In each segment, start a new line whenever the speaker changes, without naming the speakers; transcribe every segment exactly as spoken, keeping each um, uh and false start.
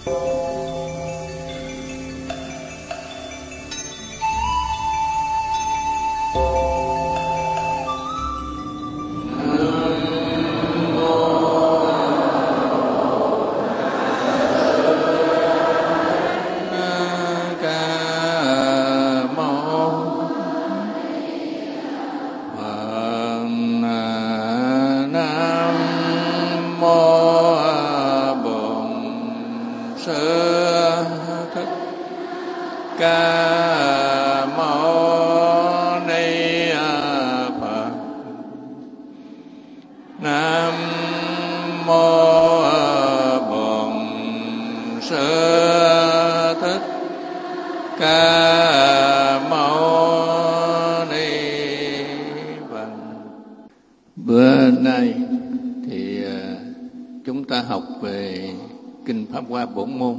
Bữa nay thì chúng ta học về Kinh Pháp Hoa Bổn Môn.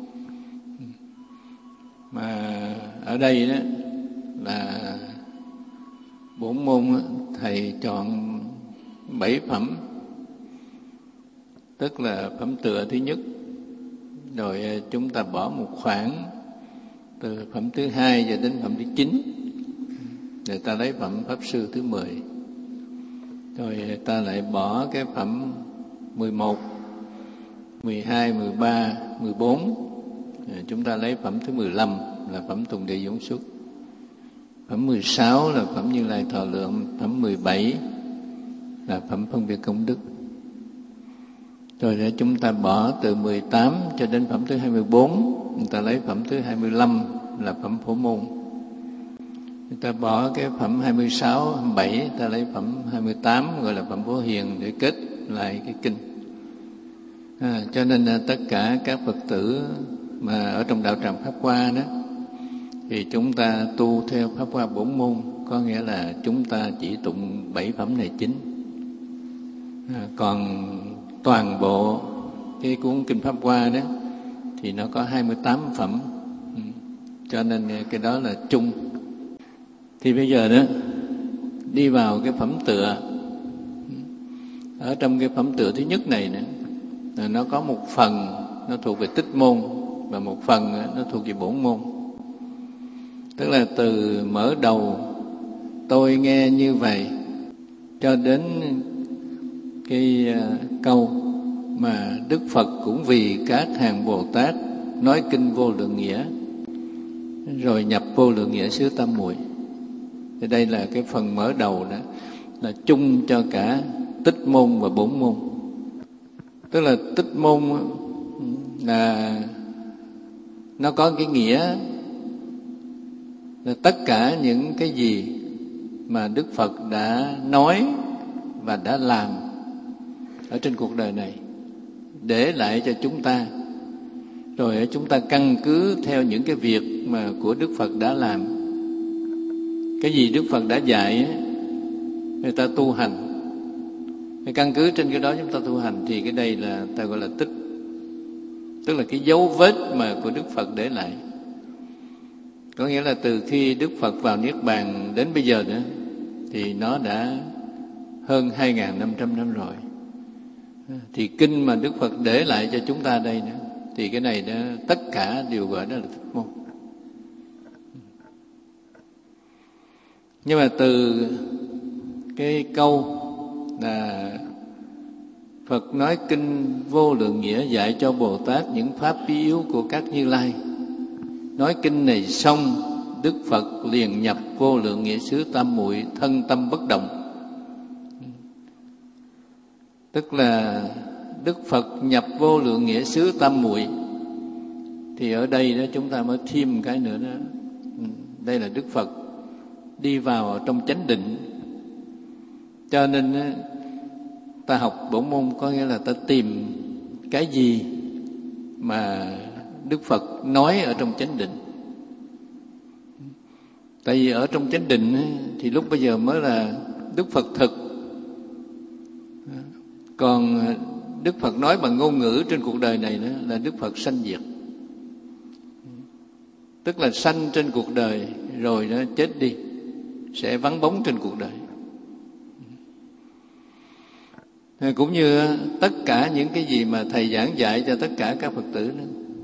Mà ở đây đó là bổn môn thầy chọn bảy phẩm, tức là phẩm tựa thứ nhất, rồi chúng ta bỏ một khoảng từ phẩm thứ hai cho đến phẩm thứ chín, rồi ta lấy phẩm Pháp Sư thứ mười, rồi ta lại bỏ cái phẩm mười một, mười hai, mười ba, mười bốn, chúng ta lấy phẩm thứ mười lăm là phẩm Tùng Địa Dũng Xuất, phẩm mười sáu là phẩm Như Lai Thọ Lượng, phẩm mười bảy là phẩm Phân Biệt Công Đức. Rồi để chúng ta bỏ từ mười tám cho đến phẩm thứ hai mươi bốn, người ta lấy phẩm thứ hai mươi lăm là phẩm Phổ Môn. Người ta bỏ cái phẩm hai mươi sáu, hai mươi bảy, ta lấy phẩm hai mươi tám gọi là phẩm Phổ Hiền để kết lại cái kinh. À, cho nên là tất cả các Phật tử mà ở trong đạo tràng Pháp Hoa đó thì chúng ta tu theo Pháp Hoa Bổn Môn, có nghĩa là chúng ta chỉ tụng bảy phẩm này chính. À, còn toàn bộ cái cuốn Kinh Pháp Hoa đó thì nó có hai mươi tám phẩm, ừ. Cho nên cái đó là chung. Thì bây giờ đó đi vào cái phẩm tựa. Ở trong cái phẩm tựa thứ nhất này nữa, nó có một phần nó thuộc về tích môn và một phần nó thuộc về bổn môn. Tức là từ mở đầu tôi nghe như vậy cho đến cái câu mà Đức Phật cũng vì các hàng Bồ Tát nói kinh vô lượng nghĩa rồi nhập vô lượng nghĩa xứ Tam Muội. Thì đây là cái phần mở đầu đó, là chung cho cả tích môn và bổn môn. Tức là tích môn là nó có cái nghĩa là tất cả những cái gì mà Đức Phật đã nói và đã làm ở trên cuộc đời này để lại cho chúng ta, rồi chúng ta căn cứ theo những cái việc mà của Đức Phật đã làm. Cái gì Đức Phật đã dạy người ta tu hành, căn cứ trên cái đó chúng ta tu hành, thì cái đây là ta gọi là tích, tức là cái dấu vết mà của Đức Phật để lại. Có nghĩa là từ khi Đức Phật vào Niết Bàn đến bây giờ nữa thì nó đã hơn hai nghìn năm trăm năm rồi. Thì kinh mà Đức Phật để lại cho chúng ta đây nữa, thì cái này đó, tất cả đều gọi đó là tích môn. Nhưng mà từ cái câu là Phật nói kinh vô lượng nghĩa dạy cho Bồ Tát những pháp bí yếu của các Như Lai. Nói kinh này xong, Đức Phật liền nhập vô lượng nghĩa xứ Tam Muội, thân tâm bất động. Tức là Đức Phật nhập vô lượng nghĩa xứ Tam Muội. Thì ở đây đó chúng ta mới thêm cái nữa đó. Đây là Đức Phật đi vào trong chánh định. Cho nên ta học bổn môn có nghĩa là ta tìm cái gì mà Đức Phật nói ở trong chánh định. Tại vì ở trong chánh định thì lúc bây giờ mới là Đức Phật thực. Còn Đức Phật nói bằng ngôn ngữ trên cuộc đời này đó là Đức Phật sanh diệt. Tức là sanh trên cuộc đời rồi nó chết đi, sẽ vắng bóng trên cuộc đời. Cũng như tất cả những cái gì mà Thầy giảng dạy cho tất cả các Phật tử đó,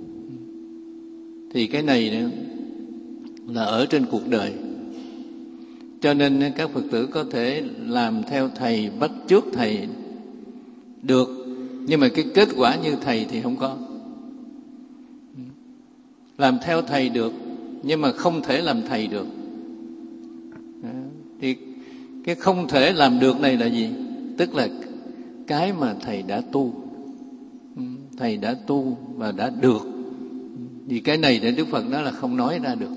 Thì cái này nữa là ở trên cuộc đời. Cho nên các Phật tử có thể làm theo thầy, bắt chước thầy được, nhưng mà cái kết quả như thầy thì không có. Làm theo thầy được, nhưng mà không thể làm thầy được. Thì cái không thể làm được này là gì? Tức là cái mà thầy đã tu, thầy đã tu và đã được. Vì cái này để Đức Phật nói là không nói ra được.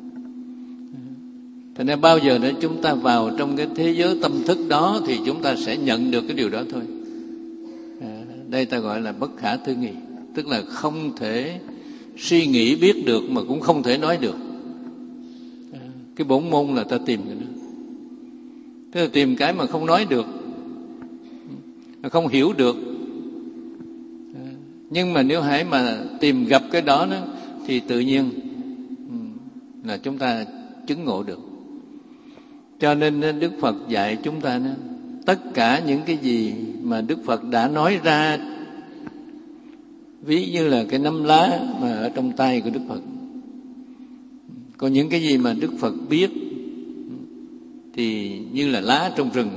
Thành ra bao giờ để chúng ta vào trong cái thế giới tâm thức đó thì chúng ta sẽ nhận được cái điều đó thôi. À, đây ta gọi là bất khả tư nghị, tức là không thể suy nghĩ biết được mà cũng không thể nói được. À, cái bổn môn là ta tìm cái đó. Tức là tìm cái mà không nói được, mà không hiểu được. À, nhưng mà nếu hãy mà tìm gặp cái đó, đó thì tự nhiên là chúng ta chứng ngộ được. Cho nên Đức Phật dạy chúng ta đó, tất cả những cái gì mà Đức Phật đã nói ra, ví như là cái nắm lá mà ở trong tay của Đức Phật, còn những cái gì mà Đức Phật biết thì như là lá trong rừng.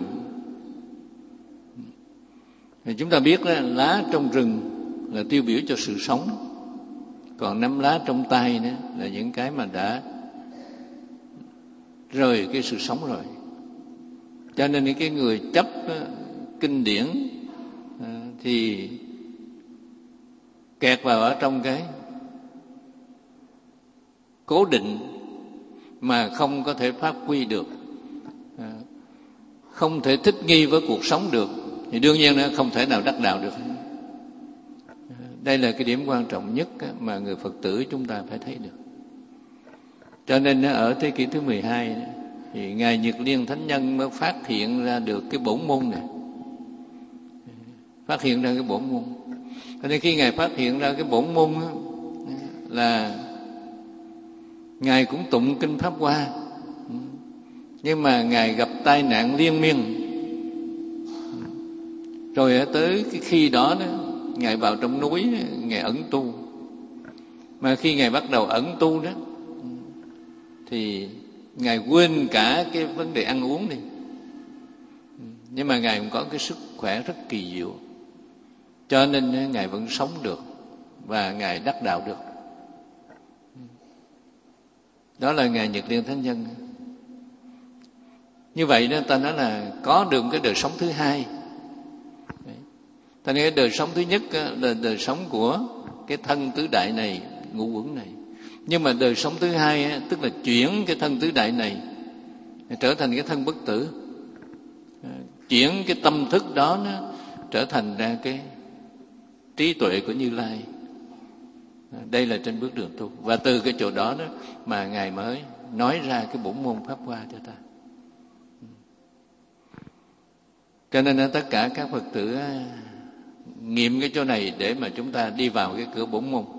Thì chúng ta biết đó, lá trong rừng là tiêu biểu cho sự sống, còn nắm lá trong tay đó là những cái mà đã rời cái sự sống rồi. Cho nên cái người chấp đó, kinh điển à, thì kẹt vào ở trong cái cố định mà không có thể phát huy được, à, không thể thích nghi với cuộc sống được, thì đương nhiên nó không thể nào đắc đạo được. Đây là cái điểm quan trọng nhất mà người Phật tử chúng ta phải thấy được. Cho nên ở thế kỷ thứ mười hai thì Ngài Nhật Liên Thánh Nhân mới phát hiện ra được cái bổn môn này. Phát hiện ra cái bổn môn. Cho nên khi Ngài phát hiện ra cái bổn môn là Ngài cũng tụng kinh Pháp Hoa, nhưng mà Ngài gặp tai nạn liên miên. Rồi tới cái khi đó, đó Ngài vào trong núi, Ngài ẩn tu. Mà khi Ngài bắt đầu ẩn tu đó thì Ngài quên cả cái vấn đề ăn uống đi. Nhưng mà Ngài cũng có cái sức khỏe rất kỳ diệu, cho nên Ngài vẫn sống được và Ngài đắc đạo được. Đó là Ngài Nhật Liên Thánh Nhân. Như vậy đó, ta nói là có được cái đời sống thứ hai. Ta nói cái đời sống thứ nhất là đời sống của cái thân tứ đại này, ngũ uẩn này. Nhưng mà đời sống thứ hai tức là chuyển cái thân tứ đại này trở thành cái thân bất tử, chuyển cái tâm thức đó nó trở thành ra cái trí tuệ của Như Lai. Đây là trên bước đường tu. Và từ cái chỗ đó, đó mà Ngài mới nói ra cái bổn môn Pháp Hoa cho ta. Cho nên tất cả các Phật tử nghiệm cái chỗ này để mà chúng ta đi vào cái cửa bổn môn.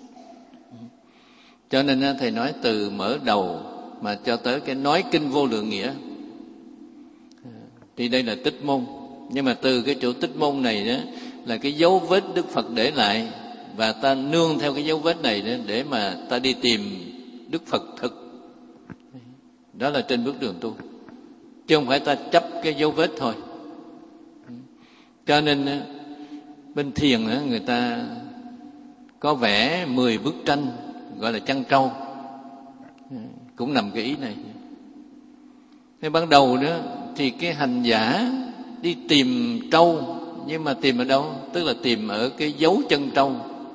Cho nên Thầy nói từ mở đầu mà cho tới cái nói kinh vô lượng nghĩa thì đây là tích môn. Nhưng mà từ cái chỗ tích môn này đó là cái dấu vết Đức Phật để lại, và ta nương theo cái dấu vết này đó để mà ta đi tìm Đức Phật thực. Đó là trên bước đường tu, chứ không phải ta chấp cái dấu vết thôi. Cho nên bên thiền đó, người ta có vẽ mười bức tranh gọi là chăn trâu, cũng nằm cái ý này. Thế ban đầu đó thì cái hành giả đi tìm trâu, nhưng mà tìm ở đâu? Tức là tìm ở cái dấu chân trâu.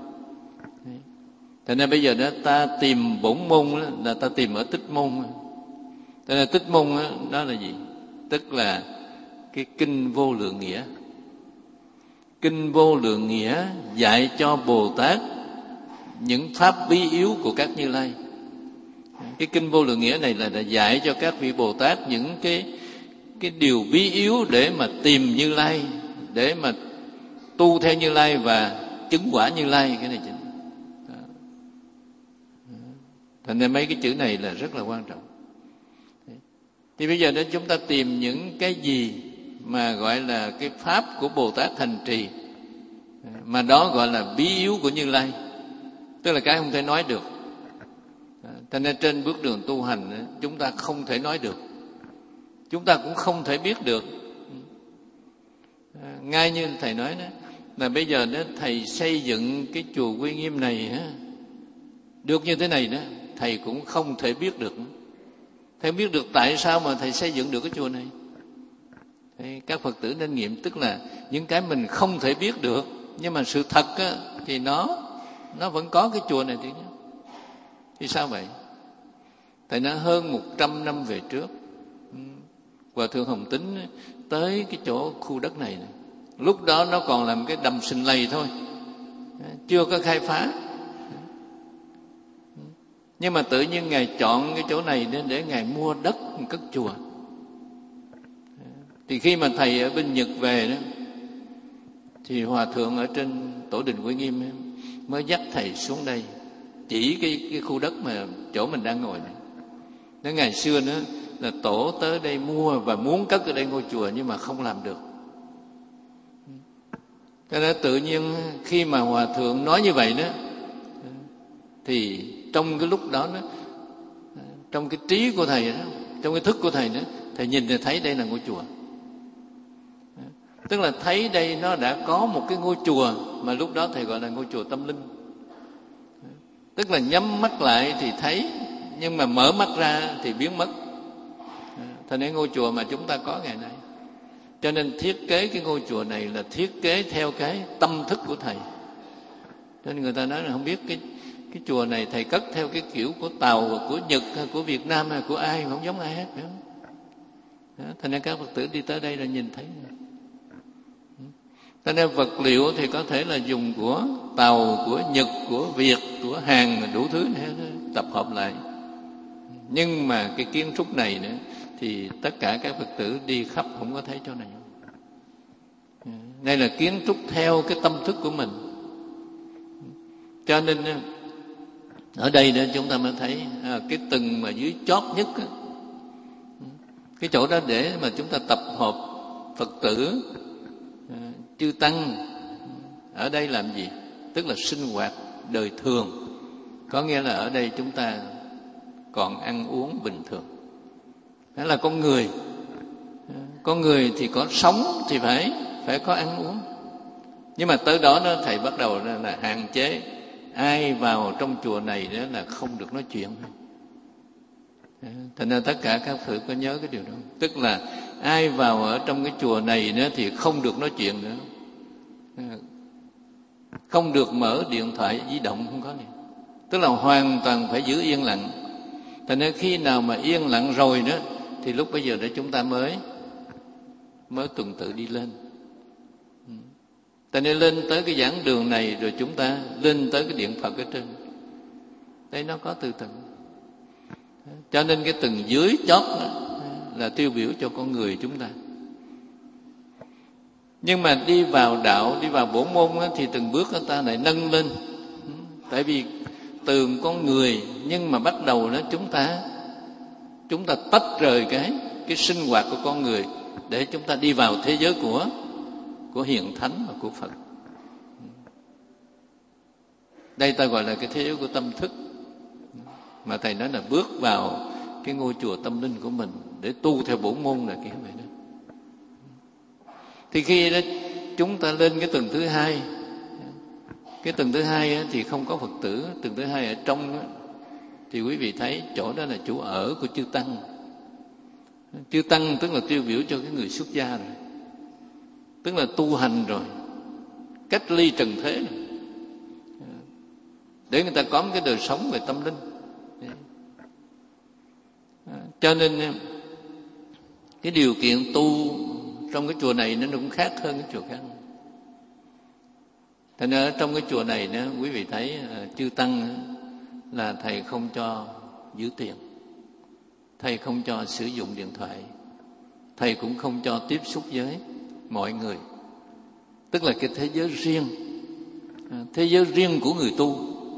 Thế nên bây giờ đó ta tìm bổn môn đó, là ta tìm ở tích môn. Thế nên tích môn đó, đó là gì? Tức là cái kinh vô lượng nghĩa. Kinh vô lượng nghĩa dạy cho Bồ Tát những pháp bí yếu của các Như Lai. Cái kinh vô lượng nghĩa này là, là dạy cho các vị Bồ Tát những cái cái điều bí yếu để mà tìm Như Lai, để mà tu theo Như Lai và chứng quả Như Lai. Cái này chính. Thành nên mấy cái chữ này là rất là quan trọng. Thì bây giờ đó chúng ta tìm những cái gì mà gọi là cái pháp của Bồ Tát hành trì, mà đó gọi là bí yếu của Như Lai, tức là cái không thể nói được. Cho nên trên bước đường tu hành chúng ta không thể nói được, chúng ta cũng không thể biết được. Ngay như thầy nói đó, là bây giờ đó thầy xây dựng cái chùa Quy Nghiêm này á, được như thế này đó, thầy cũng không thể biết được. Thầy biết được tại sao mà thầy xây dựng được cái chùa này. Thì các Phật tử nên nghiệm, tức là những cái mình không thể biết được, nhưng mà sự thật á, thì nó nó vẫn có cái chùa này. Thì sao vậy? Thầy nói hơn một trăm năm về trước, Hòa Thượng Hồng Tín tới cái chỗ khu đất này, này. Lúc đó nó còn làm cái đầm Sình Lầy thôi, chưa có khai phá. Nhưng mà tự nhiên Ngài chọn cái chỗ này để Ngài mua đất cất chùa. Thì khi mà thầy ở bên Nhật về đó, thì Hòa Thượng ở trên Tổ đình Quy Nghiêm mới dắt thầy xuống đây, chỉ cái, cái khu đất mà chỗ mình đang ngồi này. Nói ngày xưa nữa là Tổ tới đây mua và muốn cất ở đây ngôi chùa, nhưng mà không làm được. Cho nên tự nhiên khi mà Hòa Thượng nói như vậy đó, thì trong cái lúc đó, đó trong cái trí của thầy đó, trong cái thức của thầy đó, thầy nhìn thì thấy đây là ngôi chùa. Tức là thấy đây nó đã có một cái ngôi chùa mà lúc đó thầy gọi là ngôi chùa tâm linh. Tức là nhắm mắt lại thì thấy, nhưng mà mở mắt ra thì biến mất. Thành nên ngôi chùa mà chúng ta có ngày nay. Cho nên thiết kế cái ngôi chùa này là thiết kế theo cái tâm thức của thầy. Cho nên người ta nói là không biết cái cái chùa này thầy cất theo cái kiểu của Tàu, của Nhật, hay của Việt Nam, hay của ai, không giống ai hết. Thành nên các Phật tử đi tới đây là nhìn thấy. Cho nên vật liệu thì có thể là dùng của Tàu, của Nhật, của Việt, của Hàn, đủ thứ này tập hợp lại. Nhưng mà cái kiến trúc này nữa thì tất cả các Phật tử đi khắp không có thấy chỗ này. Đây là kiến trúc theo cái tâm thức của mình. Cho nên ở đây đó chúng ta mới thấy à, cái tầng mà dưới chót nhất á, cái chỗ đó để mà chúng ta tập hợp Phật tử, à, chư tăng ở đây làm gì? Tức là sinh hoạt đời thường. Có nghĩa là ở đây chúng ta còn ăn uống bình thường. Đó là con người. Con người thì có sống thì phải phải có ăn uống. Nhưng mà tới đó nó thầy bắt đầu là hạn chế ai vào trong chùa này đó là không được nói chuyện. Thành ra tất cả các Phật có nhớ cái điều đó. Tức là ai vào ở trong cái chùa này nữa thì không được nói chuyện nữa, không được mở điện thoại di động, không có này. Tức là hoàn toàn phải giữ yên lặng. Thành ra khi nào mà yên lặng rồi đó thì lúc bây giờ để chúng ta mới mới tuần tự đi lên. Ta nên lên tới cái giảng đường này rồi chúng ta lên tới cái điện Phật ở trên. Đây nó có từ tầng. Cho nên cái tầng dưới chót đó là tiêu biểu cho con người chúng ta. Nhưng mà đi vào đạo, đi vào bổn môn đó, thì từng bước người ta lại nâng lên. Tại vì từ con người, nhưng mà bắt đầu đó chúng ta chúng ta tách rời cái cái sinh hoạt của con người để chúng ta đi vào thế giới của của hiền thánh và của Phật. Đây ta gọi là cái thế giới của tâm thức, mà thầy nói là bước vào cái ngôi chùa tâm linh của mình để tu theo bổn môn là kiểu vậy đó. Thì khi đó chúng ta lên cái tầng thứ hai, cái tầng thứ hai á, thì không có Phật tử. Tầng thứ hai ở trong á, thì quý vị thấy chỗ đó là chỗ ở của chư tăng. Chư tăng tức là tiêu biểu cho cái người xuất gia rồi, tức là tu hành rồi, cách ly trần thế rồi, để người ta có một cái đời sống về tâm linh. Cho nên cái điều kiện tu trong cái chùa này nó cũng khác hơn cái chùa khác. Thành ra trong cái chùa này nữa, quý vị thấy chư tăng là thầy không cho giữ tiền, thầy không cho sử dụng điện thoại, thầy cũng không cho tiếp xúc với mọi người. Tức là cái thế giới riêng, thế giới riêng của người tu,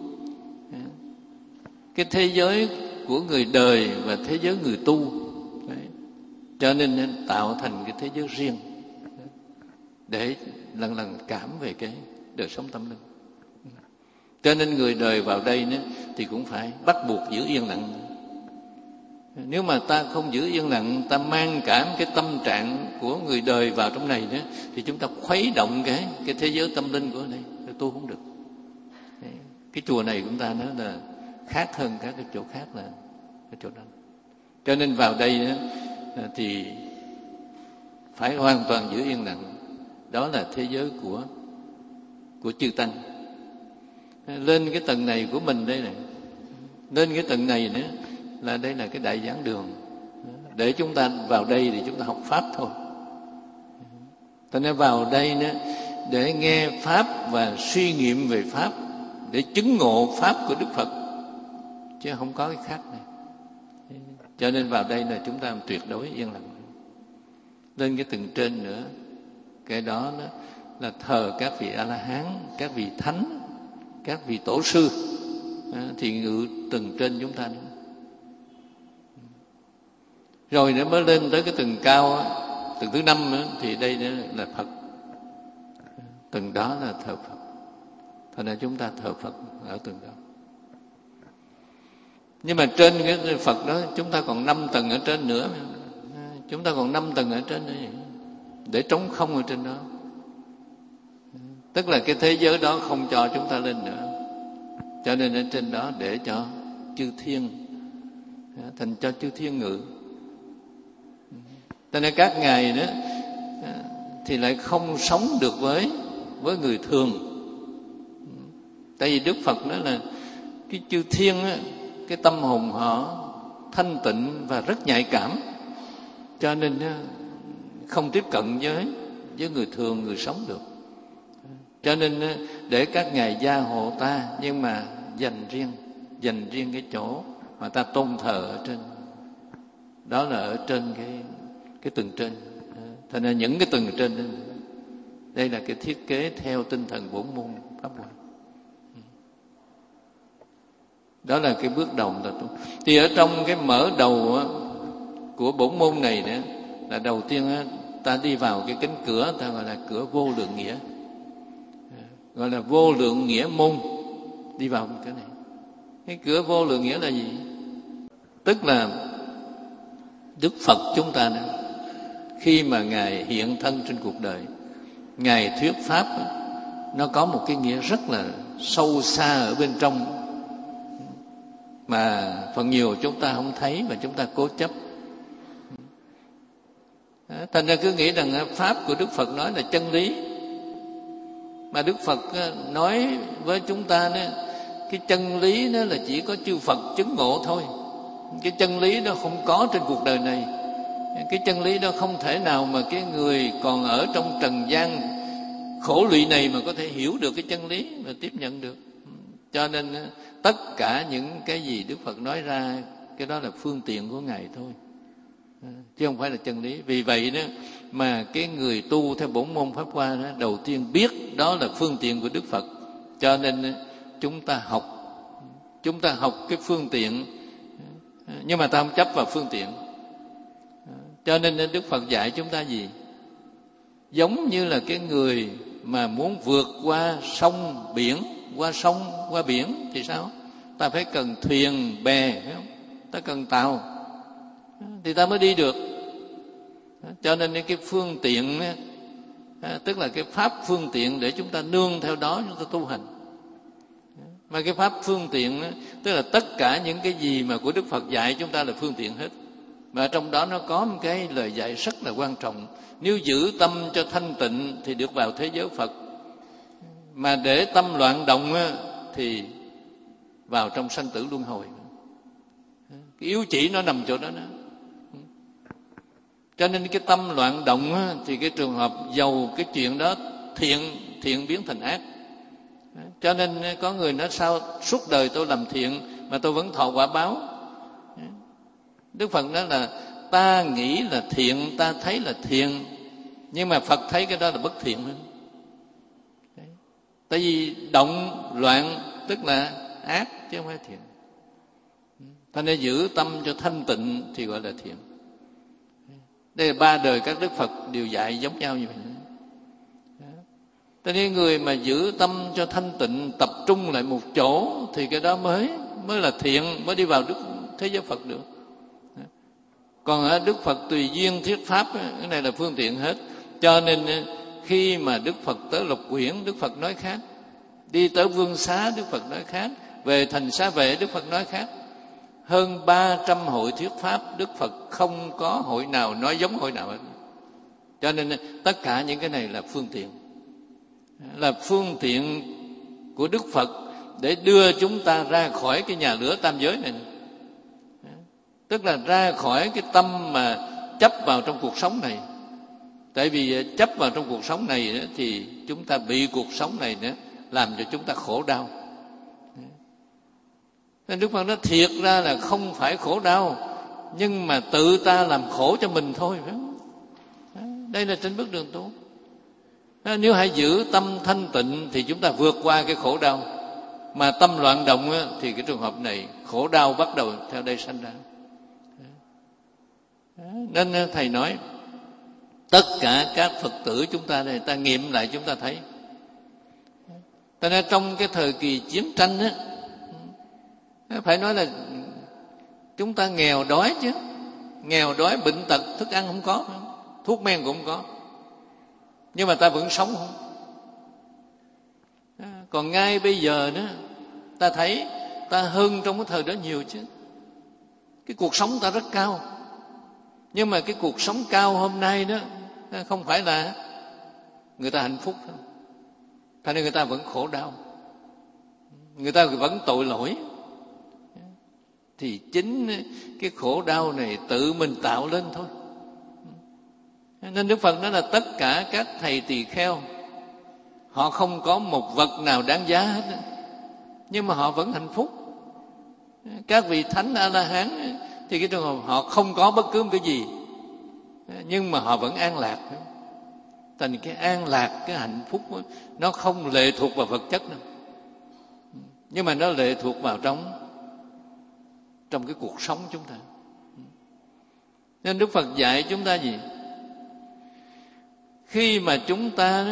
cái thế giới của người đời và thế giới người tu. Đấy. Cho nên nên tạo thành cái thế giới riêng để lần lần cảm về cái đời sống tâm linh. Cho nên người đời vào đây nữa, thì cũng phải bắt buộc giữ yên lặng. Nếu mà ta không giữ yên lặng, ta mang cảm cái tâm trạng của người đời vào trong này nữa, thì chúng ta khuấy động cái cái thế giới tâm linh của đây, tu không được. Cái chùa này của chúng ta nó là khác hơn các cái chỗ khác, là cái chỗ đó. Cho nên vào đây đó, thì phải hoàn toàn giữ yên lặng. Đó là thế giới của của chư tăng. Lên cái tầng này của mình đây này, lên cái tầng này nữa là đây là cái đại giảng đường. Để chúng ta vào đây thì chúng ta học pháp thôi. Ta nên vào đây nữa để nghe pháp và suy nghiệm về pháp, để chứng ngộ pháp của Đức Phật, chứ không có cái khác này. Cho nên vào đây là chúng ta tuyệt đối yên lặng. Lên cái tầng trên nữa, cái đó, đó là thờ các vị A-la-hán, các vị thánh, các vị tổ sư, thì ngự tầng trên chúng ta nữa. Rồi nữa mới lên tới cái tầng cao, tầng thứ năm nữa, thì đây là Phật. Tầng đó là thờ Phật. Thành ra chúng ta thờ Phật ở tầng đó. Nhưng mà trên cái Phật đó chúng ta còn năm tầng ở trên nữa. Chúng ta còn năm tầng ở trên nữa, để trống không ở trên đó. Tức là cái thế giới đó không cho chúng ta lên nữa. Cho nên ở trên đó để cho chư thiên, thành cho chư thiên ngự. Cho nên các ngài đó thì lại không sống được với với người thường. Tại vì Đức Phật nói là cái chư thiên á, cái tâm hồn họ thanh tịnh và rất nhạy cảm, cho nên không tiếp cận với với người thường, người sống được. Cho nên để các ngài gia hộ ta, nhưng mà dành riêng dành riêng cái chỗ mà ta tôn thờ ở trên. Đó là ở trên cái cái tầng trên. Thành ra những cái tầng trên đó, đây là cái thiết kế theo tinh thần bổn môn pháp Hoa. Đó là cái bước đầu ta tu. Thì ở trong cái mở đầu của bổn môn này nữa, là đầu tiên ta đi vào cái cánh cửa ta gọi là cửa vô lượng nghĩa, gọi là vô lượng nghĩa môn. Đi vào cái này, cái cửa vô lượng nghĩa là gì? Tức là Đức Phật chúng ta đó, khi mà ngài hiện thân trên cuộc đời, ngài thuyết pháp, nó có một cái nghĩa rất là sâu xa ở bên trong, mà phần nhiều chúng ta không thấy và chúng ta cố chấp. Thành ra cứ nghĩ rằng pháp của Đức Phật nói là chân lý, mà Đức Phật nói với chúng ta đó, cái chân lý đó là chỉ có chư Phật chứng ngộ thôi. Cái chân lý đó không có trên cuộc đời này. Cái chân lý đó không thể nào mà cái người còn ở trong trần gian khổ lụy này mà có thể hiểu được cái chân lý và tiếp nhận được. Cho nên tất cả những cái gì Đức Phật nói ra, cái đó là phương tiện của ngài thôi, chứ không phải là chân lý. Vì vậy đó mà cái người tu theo bổn môn pháp Hoa đó, đầu tiên biết đó là phương tiện của Đức Phật. Cho nên chúng ta học, chúng ta học cái phương tiện, nhưng mà ta không chấp vào phương tiện. Cho nên Đức Phật dạy chúng ta gì? Giống như là cái người mà muốn vượt qua sông biển, qua sông, qua biển thì sao? Ta phải cần thuyền, bè, phải không? Ta cần tàu thì ta mới đi được. Cho nên cái phương tiện, tức là cái pháp phương tiện để chúng ta nương theo đó chúng ta tu hành. Mà cái pháp phương tiện, tức là tất cả những cái gì mà của Đức Phật dạy chúng ta là phương tiện hết. Mà trong đó nó có một cái lời dạy rất là quan trọng. Nếu giữ tâm cho thanh tịnh thì được vào thế giới Phật. Mà để tâm loạn động thì vào trong sanh tử luân hồi. Cái yếu chỉ nó nằm chỗ đó đó. Cho nên cái tâm loạn động thì cái trường hợp dầu cái chuyện đó thiện thiện biến thành ác. Cho nên có người nói sao suốt đời tôi làm thiện mà tôi vẫn thọ quả báo. Đức Phật nói là ta nghĩ là thiện, ta thấy là thiện, nhưng mà Phật thấy cái đó là bất thiện hơn. Tại vì động loạn tức là ác chứ không phải thiện. Ta nên giữ tâm cho thanh tịnh thì gọi là thiện. Đây là ba đời các Đức Phật đều dạy giống nhau như vậy. Cho nên người mà giữ tâm cho thanh tịnh, tập trung lại một chỗ thì cái đó mới mới là thiện, mới đi vào đức thế giới Phật được. Còn ở Đức Phật tùy duyên thuyết pháp, cái này là phương tiện hết. Cho nên khi mà Đức Phật tới Lục Quyển, Đức Phật nói khác. Đi tới Vương Xá, Đức Phật nói khác. Về thành Xá Vệ, Đức Phật nói khác. Hơn ba trăm hội thuyết pháp, Đức Phật không có hội nào nói giống hội nào hết. Cho nên tất cả những cái này là phương tiện, là phương tiện của Đức Phật để đưa chúng ta ra khỏi cái nhà lửa tam giới này. Tức là ra khỏi cái tâm mà chấp vào trong cuộc sống này. Tại vì chấp vào trong cuộc sống này thì chúng ta bị cuộc sống này làm cho chúng ta khổ đau. Nên Đức Phật nói thiệt ra là không phải khổ đau, nhưng mà tự ta làm khổ cho mình thôi. Đây là trên bước đường tu. Nếu hãy giữ tâm thanh tịnh thì chúng ta vượt qua cái khổ đau. Mà tâm loạn động thì cái trường hợp này khổ đau bắt đầu theo đây sanh ra. Nên Thầy nói tất cả các Phật tử chúng ta đây, ta nghiệm lại chúng ta thấy. Cho nên trong cái thời kỳ chiến tranh á, phải nói là chúng ta nghèo đói chứ. Nghèo đói, bệnh tật, thức ăn không có, thuốc men cũng không có, nhưng mà ta vẫn sống không. Còn ngay bây giờ đó, ta thấy ta hơn trong cái thời đó nhiều chứ. Cái cuộc sống ta rất cao, nhưng mà cái cuộc sống cao hôm nay đó không phải là người ta hạnh phúc đâu. Cho nên người ta vẫn khổ đau, người ta vẫn tội lỗi. Thì chính cái khổ đau này tự mình tạo lên thôi. Nên Đức Phật nói là tất cả các thầy tỳ kheo, họ không có một vật nào đáng giá hết, nhưng mà họ vẫn hạnh phúc. Các vị thánh A-la-hán thì cái trường hợp họ không có bất cứ một cái gì, nhưng mà họ vẫn an lạc. Thành cái an lạc, cái hạnh phúc đó, nó không lệ thuộc vào vật chất đâu, nhưng mà nó lệ thuộc vào trong trong cái cuộc sống chúng ta. Nên Đức Phật dạy chúng ta gì? Khi mà chúng ta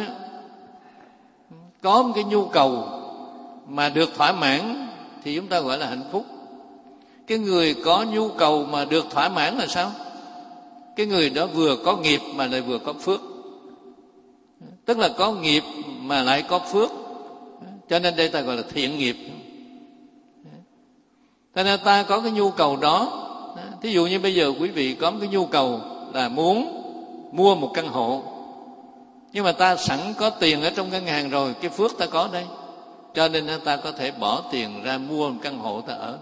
có một cái nhu cầu mà được thỏa mãn thì chúng ta gọi là hạnh phúc. Cái người có nhu cầu mà được thỏa mãn là sao? Cái người đó vừa có nghiệp mà lại vừa có phước. Tức là có nghiệp mà lại có phước. Cho nên đây ta gọi là thiện nghiệp. Cho nên ta có cái nhu cầu đó. Thí dụ như bây giờ quý vị có một cái nhu cầu là muốn mua một căn hộ, nhưng mà ta sẵn có tiền ở trong ngân hàng rồi, cái phước ta có đây, cho nên ta có thể bỏ tiền ra mua một căn hộ ta ở.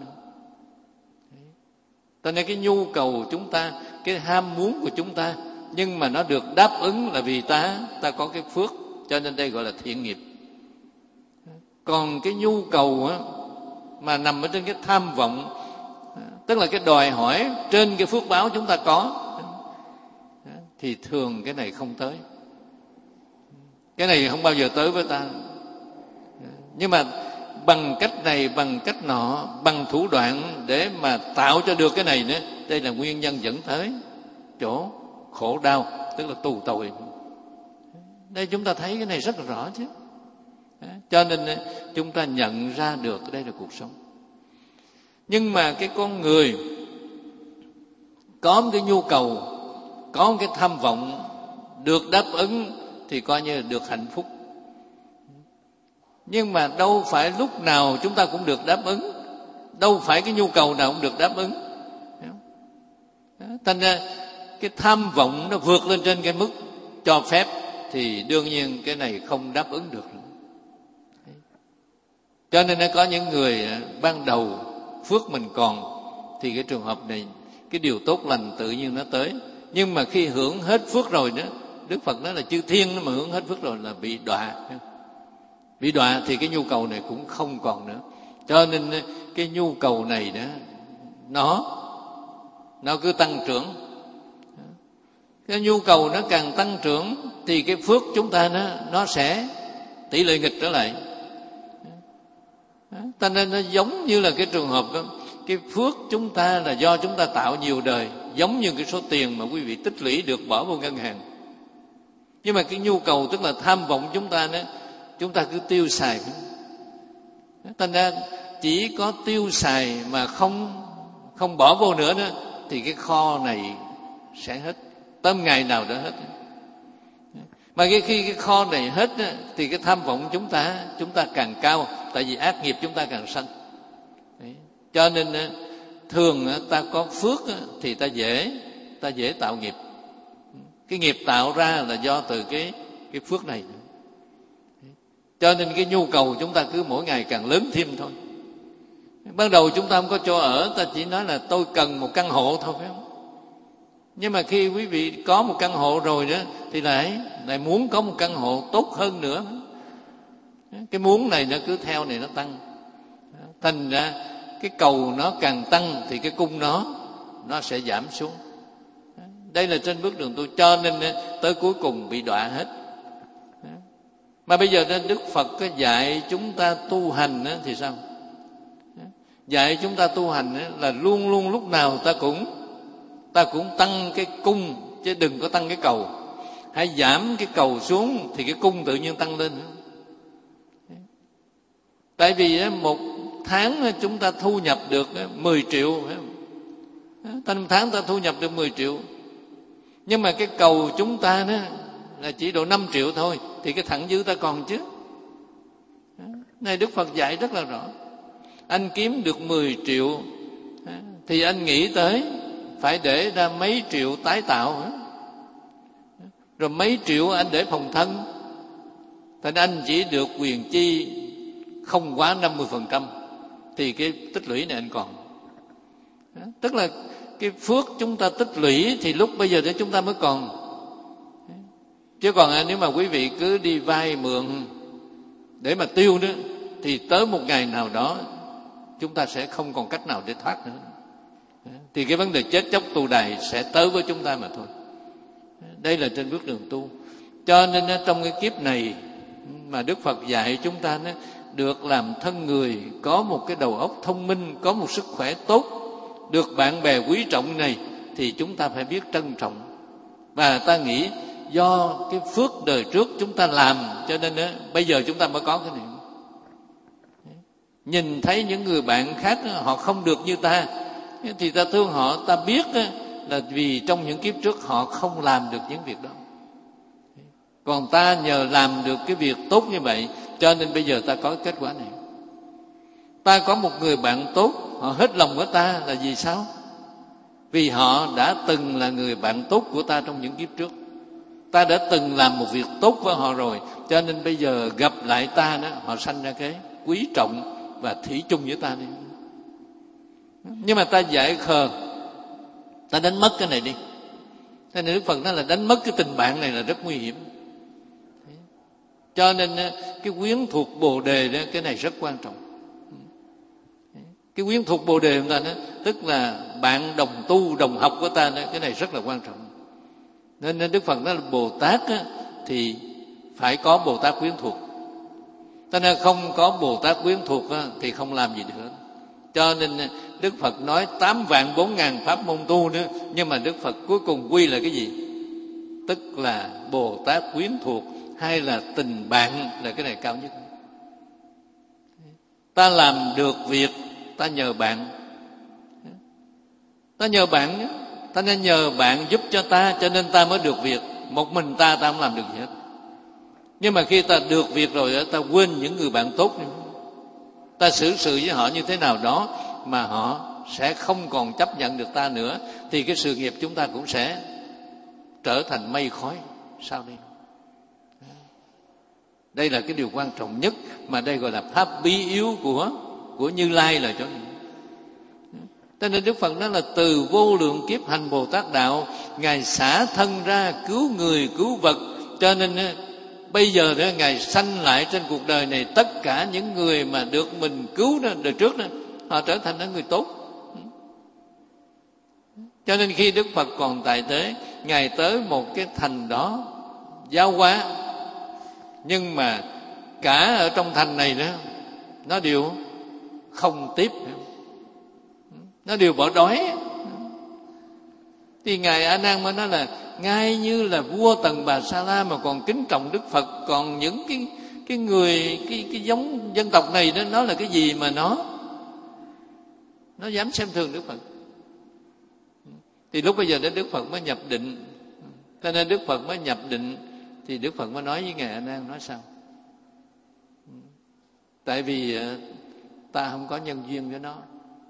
Cho nên cái nhu cầu chúng ta, cái ham muốn của chúng ta, nhưng mà nó được đáp ứng là vì ta ta có cái phước, cho nên đây gọi là thiện nghiệp. Còn cái nhu cầu á, mà nằm ở trên cái tham vọng, tức là cái đòi hỏi trên cái phước báo chúng ta có, thì thường cái này không tới. Cái này không bao giờ tới với ta. Nhưng mà bằng cách này, bằng cách nọ, bằng thủ đoạn để mà tạo cho được cái này nữa, đây là nguyên nhân dẫn tới chỗ khổ đau, tức là tù tội. Đây chúng ta thấy cái này rất là rõ chứ. Cho nên chúng ta nhận ra được đây là cuộc sống. Nhưng mà cái con người có một cái nhu cầu, có một cái tham vọng được đáp ứng thì coi như là được hạnh phúc. Nhưng mà đâu phải lúc nào chúng ta cũng được đáp ứng, đâu phải cái nhu cầu nào cũng được đáp ứng. Thành ra cái tham vọng nó vượt lên trên cái mức cho phép thì đương nhiên cái này không đáp ứng được. Cho nên có những người ban đầu phước mình còn thì cái trường hợp này, cái điều tốt lành tự nhiên nó tới. Nhưng mà khi hưởng hết phước rồi đó, Đức Phật nói là chư thiên nó mà hưởng hết phước rồi là bị đọa. Bị đọa thì cái nhu cầu này cũng không còn nữa. Cho nên cái nhu cầu này đó, nó nó cứ tăng trưởng. Cái nhu cầu nó càng tăng trưởng thì cái phước chúng ta nó nó sẽ tỷ lệ nghịch trở lại. Cho nên nó giống như là cái trường hợp đó, cái phước chúng ta là do chúng ta tạo nhiều đời, giống như cái số tiền mà quý vị tích lũy được bỏ vô ngân hàng. Nhưng mà cái nhu cầu tức là tham vọng chúng ta đó, chúng ta cứ tiêu xài. Thành ra chỉ có tiêu xài mà không không bỏ vô nữa đó, thì cái kho này sẽ hết, tới ngày nào đó hết. Mà khi cái kho này hết đó, thì cái tham vọng chúng ta chúng ta càng cao, tại vì ác nghiệp chúng ta càng sanh. Đấy. Cho nên thường ta có phước thì ta dễ ta dễ tạo nghiệp. Cái nghiệp tạo ra là do từ cái cái phước này. Cho nên cái nhu cầu chúng ta cứ mỗi ngày càng lớn thêm thôi. Ban đầu chúng ta không có chỗ ở, ta chỉ nói là tôi cần một căn hộ thôi, phải không? Nhưng mà khi quý vị có một căn hộ rồi đó, thì lại lại muốn có một căn hộ tốt hơn nữa. Cái muốn này nó cứ theo này nó tăng. Thành ra cái cầu nó càng tăng thì cái cung nó nó sẽ giảm xuống. Đây là trên bước đường tu, cho nên tới cuối cùng bị đọa hết. Mà bây giờ Đức Phật dạy chúng ta tu hành thì sao? Dạy chúng ta tu hành là luôn luôn lúc nào ta cũng ta cũng tăng cái cung, chứ đừng có tăng cái cầu. Hãy giảm cái cầu xuống thì cái cung tự nhiên tăng lên. Tại vì một tháng chúng ta thu nhập được mười triệu, một tháng ta thu nhập được mười triệu, nhưng mà cái cầu chúng ta đó là chỉ độ năm triệu thôi, thì cái thặng dư ta còn chứ. Này Đức Phật dạy rất là rõ. Anh kiếm được mười triệu thì anh nghĩ tới phải để ra mấy triệu tái tạo, rồi mấy triệu anh để phòng thân. Thành anh chỉ được quyền chi không quá năm mươi phần trăm, thì cái tích lũy này anh còn. Tức là cái phước chúng ta tích lũy thì lúc bây giờ để chúng ta mới còn. Chứ còn nếu mà quý vị cứ đi vay mượn để mà tiêu đó, thì tới một ngày nào đó chúng ta sẽ không còn cách nào để thoát nữa. Thì cái vấn đề chết chóc tù đày sẽ tới với chúng ta mà thôi. Đây là trên bước đường tu. Cho nên trong cái kiếp này mà Đức Phật dạy chúng ta được làm thân người, có một cái đầu óc thông minh, có một sức khỏe tốt, được bạn bè quý trọng này, thì chúng ta phải biết trân trọng. Và ta nghĩ do cái phước đời trước chúng ta làm, cho nên đó, bây giờ chúng ta mới có cái này. Nhìn thấy những người bạn khác họ không được như ta, thì ta thương họ, ta biết là vì trong những kiếp trước họ không làm được những việc đó. Còn ta nhờ làm được cái việc tốt như vậy, cho nên bây giờ ta có kết quả này. Ta có một người bạn tốt, họ hết lòng với ta là vì sao? Vì họ đã từng là người bạn tốt của ta trong những kiếp trước. Ta đã từng làm một việc tốt với họ rồi, cho nên bây giờ gặp lại ta đó, họ sanh ra cái quý trọng và thủy chung với ta đi. Nhưng mà ta dại khờ, ta đánh mất cái này đi. Thế nên Đức Phật nói là đánh mất cái tình bạn này là rất nguy hiểm. Cho nên cái quyến thuộc Bồ Đề đó, cái này rất quan trọng. Cái quyến thuộc Bồ Đề của ta đó, tức là bạn đồng tu, đồng học của ta đó, cái này rất là quan trọng. Nên Đức Phật nói là Bồ Tát á, thì phải có Bồ Tát quyến thuộc. Cho nên không có Bồ Tát quyến thuộc á, thì không làm gì được. Cho nên Đức Phật nói tám vạn bốn ngàn pháp môn tu nữa, nhưng mà Đức Phật cuối cùng quy là cái gì? Tức là Bồ Tát quyến thuộc, hay là tình bạn, là cái này cao nhất. Ta làm được việc, ta nhờ bạn. Ta nhờ bạn, ta nên nhờ bạn giúp cho ta, cho nên ta mới được việc. Một mình ta, ta không làm được gì hết. Nhưng mà khi ta được việc rồi, ta quên những người bạn tốt nữa. Ta xử sự với họ như thế nào đó mà họ sẽ không còn chấp nhận được ta nữa, thì cái sự nghiệp chúng ta cũng sẽ trở thành mây khói. Sao đây? Đây là cái điều quan trọng nhất, mà đây gọi là pháp bí yếu của của Như Lai là chỗ này. Cho nên Đức Phật nói là từ vô lượng kiếp hành Bồ Tát đạo, Ngài xả thân ra cứu người cứu vật. Cho nên bây giờ đó, Ngài sanh lại trên cuộc đời này, tất cả những người mà được mình cứu đó, đời trước đó, họ trở thành những người tốt. Cho nên khi Đức Phật còn tại thế, Ngài tới một cái thành đó giáo hóa, nhưng mà cả ở trong thành này đó, nó đều không tiếp, nó đều bỏ đói. Thì Ngài A Nan mới nói là ngay như là vua Tần Bà Sa La mà còn kính trọng Đức Phật, còn những cái cái người cái cái giống dân tộc này đó, nó là cái gì mà nó nó dám xem thường Đức Phật. Thì lúc bây giờ đến Đức Phật mới nhập định. Cho nên Đức Phật mới nhập định thì Đức Phật mới nói với ngài A Nan, nói sao? Tại vì ta không có nhân duyên với nó.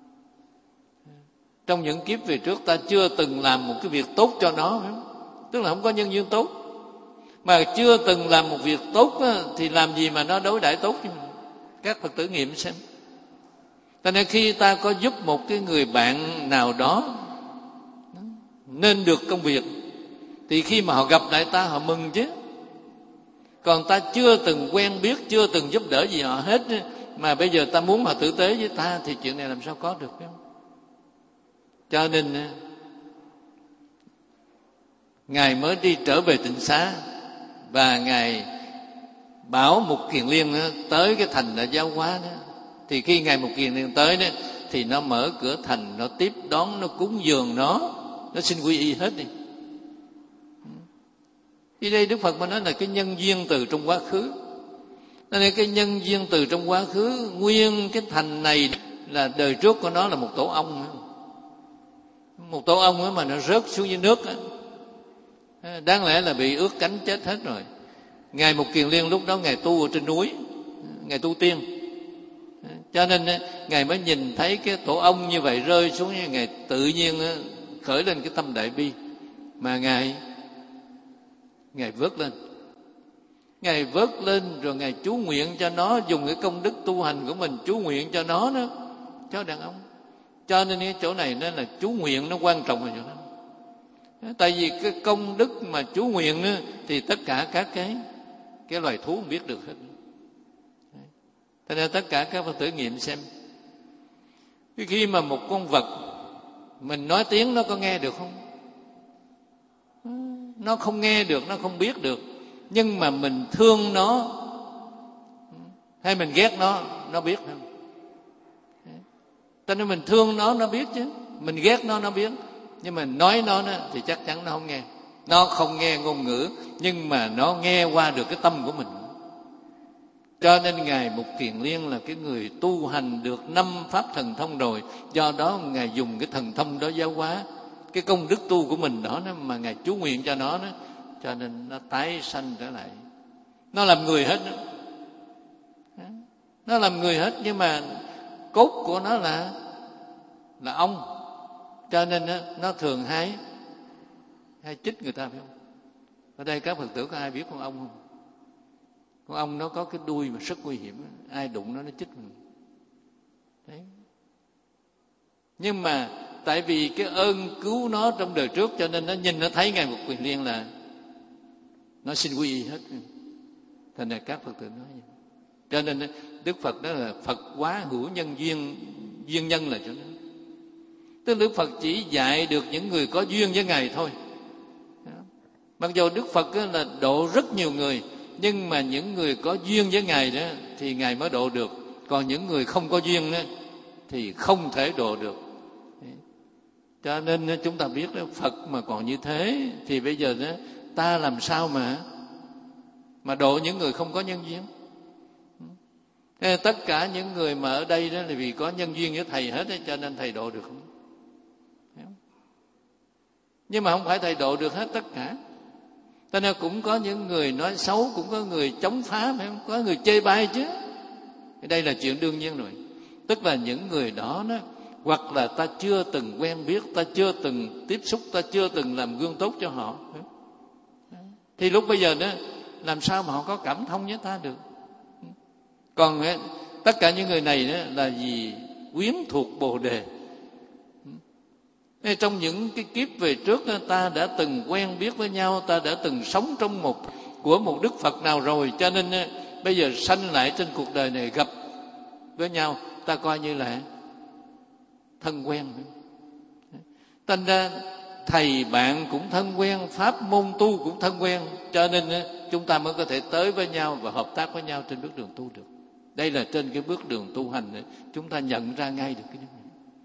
Trong những kiếp về trước ta chưa từng làm một cái việc tốt cho nó, tức là không có nhân duyên tốt. Mà chưa từng làm một việc tốt á, thì làm gì mà nó đối đãi tốt với mình? Các Phật tử nghiệm xem. Cho nên khi ta có giúp một cái người bạn nào đó nên được công việc, thì khi mà họ gặp lại ta họ mừng chứ. Còn ta chưa từng quen biết, chưa từng giúp đỡ gì họ hết, mà bây giờ ta muốn họ tử tế với ta, thì chuyện này làm sao có được, phải không? Cho nên ngài mới đi trở về Tịnh Xá, và ngài bảo Mục Kiền Liên tới cái thành đã Giáo Hóa đó. Thì khi ngài Mục Kiền Liên tới đó, thì nó mở cửa thành, nó tiếp đón, nó cúng dường nó, nó xin quy y hết đi. Thì đây Đức Phật mà nói là cái nhân duyên từ trong quá khứ. Nên cái nhân duyên từ trong quá khứ, nguyên cái thành này là đời trước của nó là một tổ ong. Một tổ ong ấy mà nó rớt xuống dưới nước ấy. Đáng lẽ là bị ướt cánh chết hết rồi. Ngài Mục Kiền Liên lúc đó ngài tu ở trên núi, ngài tu tiên, cho nên ngài mới nhìn thấy cái tổ ong như vậy rơi xuống, ngài tự nhiên khởi lên cái tâm đại bi, mà ngài ngài vớt lên, ngài vớt lên rồi ngài chú nguyện cho nó, dùng cái công đức tu hành của mình chú nguyện cho nó đó, cho đàn ông. Cho nên cái chỗ này nó là chú nguyện, nó quan trọng ở chỗ đó. Tại vì cái công đức mà chú nguyện đó, thì tất cả các cái cái loài thú không biết được hết. Thế nên tất cả các Phật tử nghiệm xem, khi mà một con vật mình nói tiếng nó có nghe được không? Nó không nghe được, nó không biết được. Nhưng mà mình thương nó hay mình ghét nó, nó biết không? Cho nên mình thương nó, nó biết chứ. Mình ghét nó, nó biết. Nhưng mà nói nó thì chắc chắn nó không nghe. Nó không nghe ngôn ngữ, nhưng mà nó nghe qua được cái tâm của mình. Cho nên ngài Mục Kiền Liên là cái người tu hành được năm pháp thần thông rồi. Do đó ngài dùng cái thần thông đó giáo hóa cái công đức tu của mình đó, mà ngài chú nguyện cho nó đó, cho nên nó tái sanh trở lại. Nó làm người hết đó. Nó làm người hết, nhưng mà cốt của nó là là ong. Cho nên nó, nó thường hay hay chích người ta, phải không? Ở đây các Phật tử có ai biết con ong không? Con ong nó có cái đuôi mà rất nguy hiểm, ai đụng nó nó chích mình. Đấy. Nhưng mà tại vì cái ơn cứu nó trong đời trước, cho nên nó nhìn nó thấy ngài Mục Kiền Liên là nó xin quy y hết. Thành ra các Phật tử nói vậy. Cho nên Đức Phật đó là Phật quá hữu nhân duyên, duyên nhân là chỗ đó. Tức Đức Phật chỉ dạy được những người có duyên với ngài thôi. Mặc dù Đức Phật là độ rất nhiều người, nhưng mà những người có duyên với ngài đó thì ngài mới độ được. Còn những người không có duyên đó thì không thể độ được. Cho nên chúng ta biết đó, Phật mà còn như thế thì bây giờ đó, ta làm sao mà mà độ những người không có nhân duyên? Thế tất cả những người mà ở đây đó là vì có nhân duyên với thầy hết đó, cho nên thầy độ được không? Nhưng mà không phải thầy độ được hết tất cả. Cho nên cũng có những người nói xấu, cũng có người chống phá, phải không? Có người chê bai chứ. Đây là chuyện đương nhiên rồi. Tức là những người đó đó, hoặc là ta chưa từng quen biết, ta chưa từng tiếp xúc, ta chưa từng làm gương tốt cho họ, thì lúc bây giờ đó làm sao mà họ có cảm thông với ta được? Còn tất cả những người này đó là vì quyến thuộc Bồ Đề. Trong những cái kiếp về trước đó, ta đã từng quen biết với nhau, ta đã từng sống trong một của một Đức Phật nào rồi, cho nên bây giờ sanh lại trên cuộc đời này gặp với nhau, ta coi như là thân quen. Thành ra thầy bạn cũng thân quen, pháp môn tu cũng thân quen, cho nên chúng ta mới có thể tới với nhau và hợp tác với nhau trên bước đường tu được. Đây là trên cái bước đường tu hành chúng ta nhận ra ngay được cái điều này.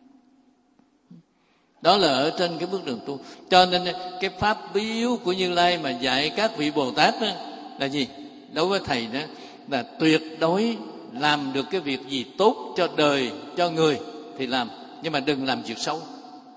Đó là ở trên cái bước đường tu. Cho nên cái pháp biếu của Như Lai mà dạy các vị Bồ Tát đó là gì? Đối với thầy đó là tuyệt đối làm được cái việc gì tốt cho đời, cho người thì làm, nhưng mà đừng làm việc xấu.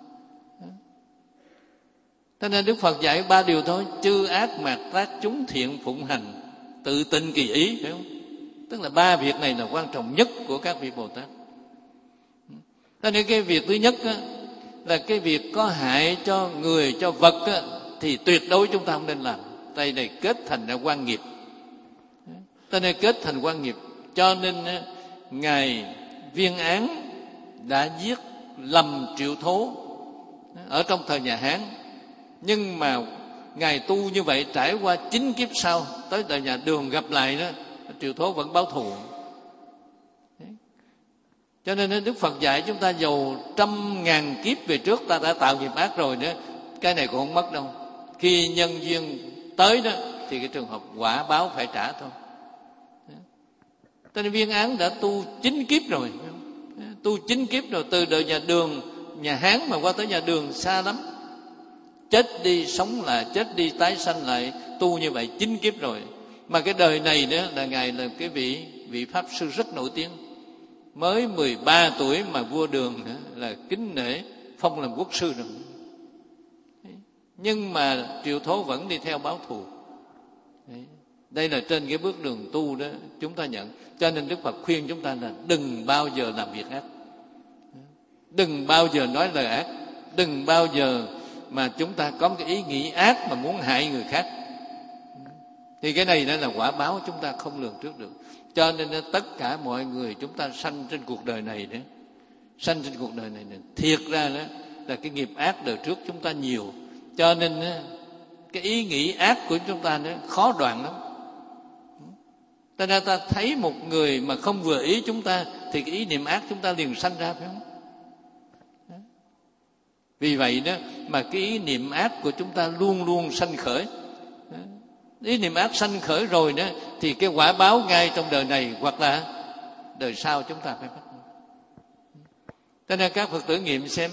Cho nên Đức Phật dạy ba điều thôi: chư ác mạt tác, chúng thiện phụng hành, tự tin kỳ ý, phải không? Tức là ba việc này là quan trọng nhất của các vị Bồ Tát. Cho nên cái việc thứ nhất á, là cái việc có hại cho người, cho vật á, thì tuyệt đối chúng ta không nên làm. Đây này kết thành ra quan nghiệp. Cho nên kết thành quan nghiệp. Cho nên á, Ngài Viên Án đã giết Lâm Triệu Thố ở trong thời nhà Hán. Nhưng mà Ngài tu như vậy trải qua chín kiếp sau, tới đời nhà Đường gặp lại đó, Triệu Thố vẫn báo thù. Cho nên Đức Phật dạy chúng ta dầu trăm ngàn kiếp về trước ta đã tạo nghiệp ác rồi nữa, cái này cũng không mất đâu. Khi nhân duyên tới đó thì cái trường hợp quả báo phải trả thôi. Cho nên Viên Án đã tu chín kiếp rồi, tu chín kiếp rồi, từ đời nhà Đường, nhà Hán mà qua tới nhà Đường xa lắm. Chết đi sống lại, chết đi tái sanh lại, tu như vậy chín kiếp rồi. Mà cái đời này nữa là Ngài là cái vị vị Pháp Sư rất nổi tiếng. Mới mười ba tuổi mà vua Đường là kính nể phong làm quốc sư rồi. Nhưng mà Triệu Thố vẫn đi theo báo thù. Đây là trên cái bước đường tu đó chúng ta nhận. Cho nên Đức Phật khuyên chúng ta là đừng bao giờ làm việc ác, đừng bao giờ nói lời ác, đừng bao giờ mà chúng ta có một cái ý nghĩ ác mà muốn hại người khác. Thì cái này đó là quả báo chúng ta không lường trước được. Cho nên tất cả mọi người chúng ta sanh trên cuộc đời này đó, sanh trên cuộc đời này, này thiệt ra đó là cái nghiệp ác đời trước chúng ta nhiều. Cho nên cái ý nghĩ ác của chúng ta nó khó đoạn lắm. Ta ra ta thấy một người mà không vừa ý chúng ta thì cái ý niệm ác chúng ta liền sanh ra, phải không? Vì vậy đó mà cái ý niệm ác của chúng ta luôn luôn sanh khởi. Ý niệm ác sanh khởi rồi đó thì cái quả báo ngay trong đời này hoặc là đời sau chúng ta phải bắt. Cho nên các Phật tử nghiệm xem,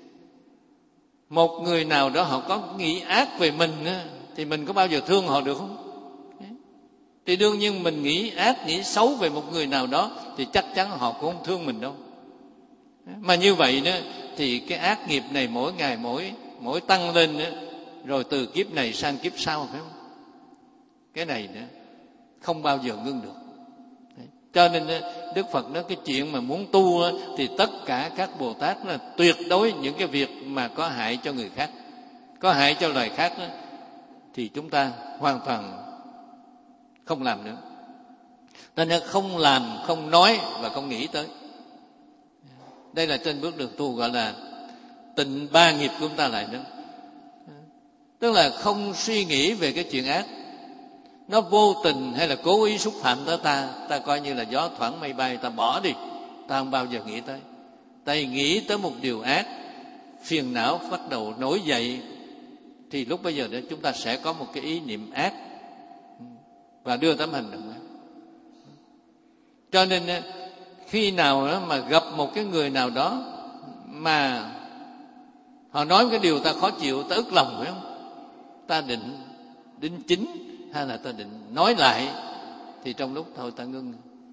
một người nào đó họ có nghĩ ác về mình đó, thì mình có bao giờ thương họ được không? Thì đương nhiên mình nghĩ ác, nghĩ xấu về một người nào đó thì chắc chắn họ cũng không thương mình đâu. Mà như vậy đó thì cái ác nghiệp này mỗi ngày mỗi mỗi tăng lên đó, rồi từ kiếp này sang kiếp sau, phải không? Cái này nữa không bao giờ ngưng được. Cho nên Đức Phật nói cái chuyện mà muốn tu thì tất cả các Bồ Tát là tuyệt đối những cái việc mà có hại cho người khác, có hại cho loài khác đó, thì chúng ta hoàn toàn không làm nữa. Nên không làm, không nói và không nghĩ tới. Đây là trên bước đường tu gọi là tịnh ba nghiệp của chúng ta lại nữa. Tức là không suy nghĩ về cái chuyện ác. Nó vô tình hay là cố ý xúc phạm tới ta, ta coi như là gió thoảng mây bay, ta bỏ đi, ta không bao giờ nghĩ tới. Tại nghĩ tới một điều ác, phiền não bắt đầu nổi dậy, thì lúc bây giờ đó chúng ta sẽ có một cái ý niệm ác và đưa tới hành động ác. Cho nên khi nào đó mà gặp một cái người nào đó mà họ nói cái điều ta khó chịu, ta ức lòng, phải không? Ta định đính chính hay là ta định nói lại, thì trong lúc thôi ta ngưng,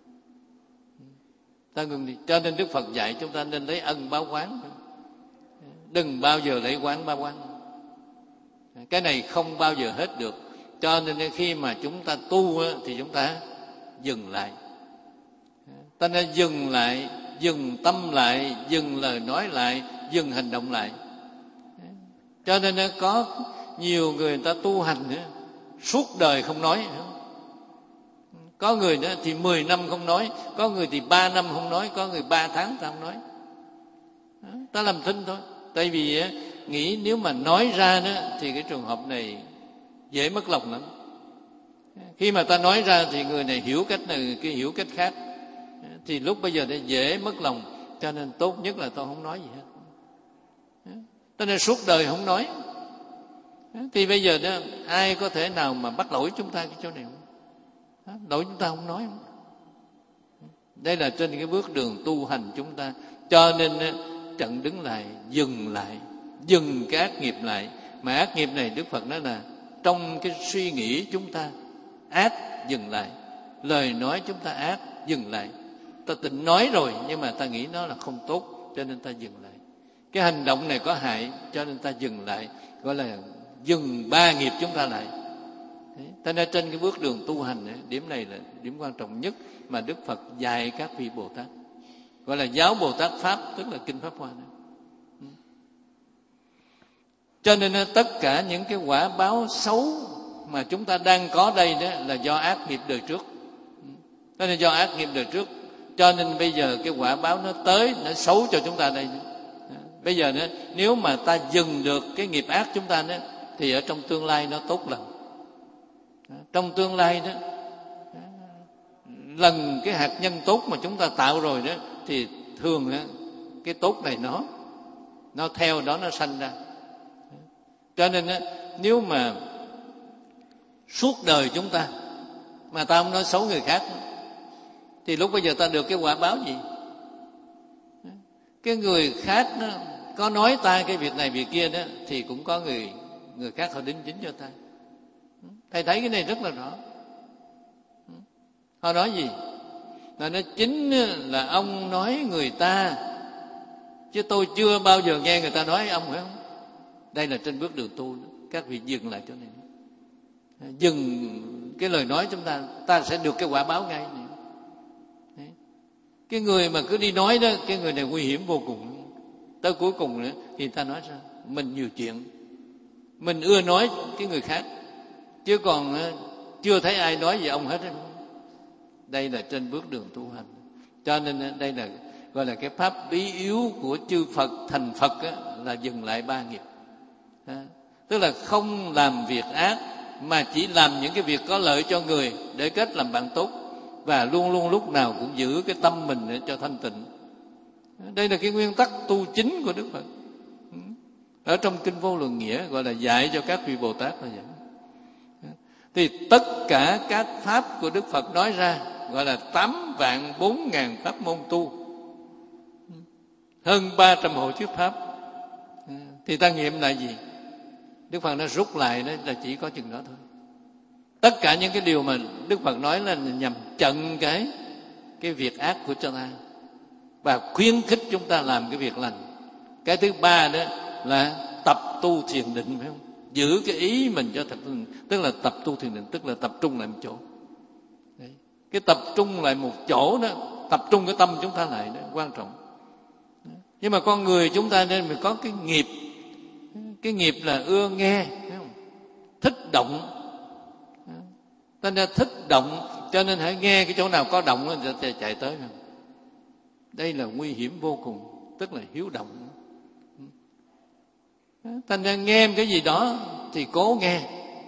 ta ngưng đi. Cho nên Đức Phật dạy chúng ta nên lấy ân báo oán, đừng bao giờ lấy oán báo oán. Cái này không bao giờ hết được. Cho nên khi mà chúng ta tu thì chúng ta dừng lại, ta nên dừng lại, dừng tâm lại, dừng lời nói lại, dừng hành động lại. Cho nên có nhiều người ta tu hành nữa, suốt đời không nói. Có người nữa thì mười năm không nói, có người thì ba năm không nói, có người ba tháng ta không nói. Ta làm thinh thôi. Tại vì nghĩ nếu mà nói ra đó thì cái trường hợp này dễ mất lòng lắm. Khi mà ta nói ra thì người này hiểu cách này, người kia hiểu cách khác, thì lúc bây giờ nó dễ mất lòng. Cho nên tốt nhất là tôi không nói gì hết. Cho nên suốt đời không nói. Thì bây giờ đó ai có thể nào mà bắt lỗi chúng ta cái chỗ này không? Lỗi chúng ta không nói không? Đây là trên cái bước đường tu hành chúng ta. Cho nên chặn đứng lại, dừng lại, dừng cái ác nghiệp lại. Mà ác nghiệp này Đức Phật nói là trong cái suy nghĩ chúng ta ác, dừng lại. lời nói chúng ta ác, dừng lại. Ta định nói rồi nhưng mà ta nghĩ nó là không tốt, cho nên ta dừng lại. Cái hành động này có hại, cho nên ta dừng lại, gọi là dừng ba nghiệp chúng ta lại. Ta nên trên cái bước đường tu hành này, điểm này là điểm quan trọng nhất mà Đức Phật dạy các vị Bồ Tát, gọi là giáo Bồ Tát Pháp, tức là Kinh Pháp Hoa này. Cho nên tất cả những cái quả báo xấu mà chúng ta đang có đây đó là do ác nghiệp đời trước. Đó là do ác nghiệp đời trước, cho nên bây giờ cái quả báo nó tới, nó xấu cho chúng ta đây. Bây giờ nữa, nếu mà ta dừng được cái nghiệp ác chúng ta đó, thì ở trong tương lai nó tốt lành. Trong tương lai đó, lần cái hạt nhân tốt mà chúng ta tạo rồi đó, thì thường đó, cái tốt này nó nó theo đó nó sanh ra. Cho nên đó, nếu mà suốt đời chúng ta mà ta không nói xấu người khác, thì lúc bây giờ ta được cái quả báo gì? Cái người khác đó, có nói ta cái việc này việc kia đó, thì cũng có người người khác họ đính chính cho ta. Thầy thấy cái này rất là rõ. Họ nói gì? Là nó chính là ông nói người ta, chứ tôi chưa bao giờ nghe người ta nói ông, phải không? Đây là trên bước đường tu, các vị dừng lại chỗ này. Dừng cái lời nói chúng ta, ta sẽ được cái quả báo ngay này. Đấy. Cái người mà cứ đi nói đó, cái người này nguy hiểm vô cùng. Tới cuối cùng nữa thì ta nói sao? Mình nhiều chuyện, mình ưa nói cái người khác, chứ còn chưa thấy ai nói về ông hết. Đây là trên bước đường tu hành. Cho nên đây là gọi là cái pháp bí yếu của chư Phật thành Phật á, là dừng lại ba nghiệp. À, tức là không làm việc ác, mà chỉ làm những cái việc có lợi cho người để kết làm bạn tốt, và luôn luôn lúc nào cũng giữ cái tâm mình để cho thanh tịnh. Đây là cái nguyên tắc tu chính của Đức Phật. Ở trong Kinh Vô Lượng Nghĩa gọi là dạy cho các vị Bồ Tát là vậy. Thì tất cả các pháp của Đức Phật nói ra gọi là tám vạn bốn ngàn pháp môn tu, hơn ba trăm hội thuyết pháp. Thì ta nghiệm là gì? Đức Phật nó rút lại đó là chỉ có chừng đó thôi. Tất cả những cái điều mà Đức Phật nói là nhằm chặn cái cái việc ác của chúng ta và khuyến khích chúng ta làm cái việc lành. Cái thứ ba đó là tập tu thiền định, phải không? Giữ cái ý mình cho thật, tức là tập tu thiền định, tức là tập trung lại một chỗ. Đấy. Cái tập trung lại một chỗ đó, tập trung cái tâm chúng ta lại đó, quan trọng. Đấy. Nhưng mà con người chúng ta nên phải có cái nghiệp, cái nghiệp là ưa nghe, phải không? Thích động. Ta nên thích động, cho nên hãy nghe cái chỗ nào có động thì chạy tới. Không? Đây là nguy hiểm vô cùng, tức là hiếu động. Ta nên nghe cái gì đó thì cố nghe,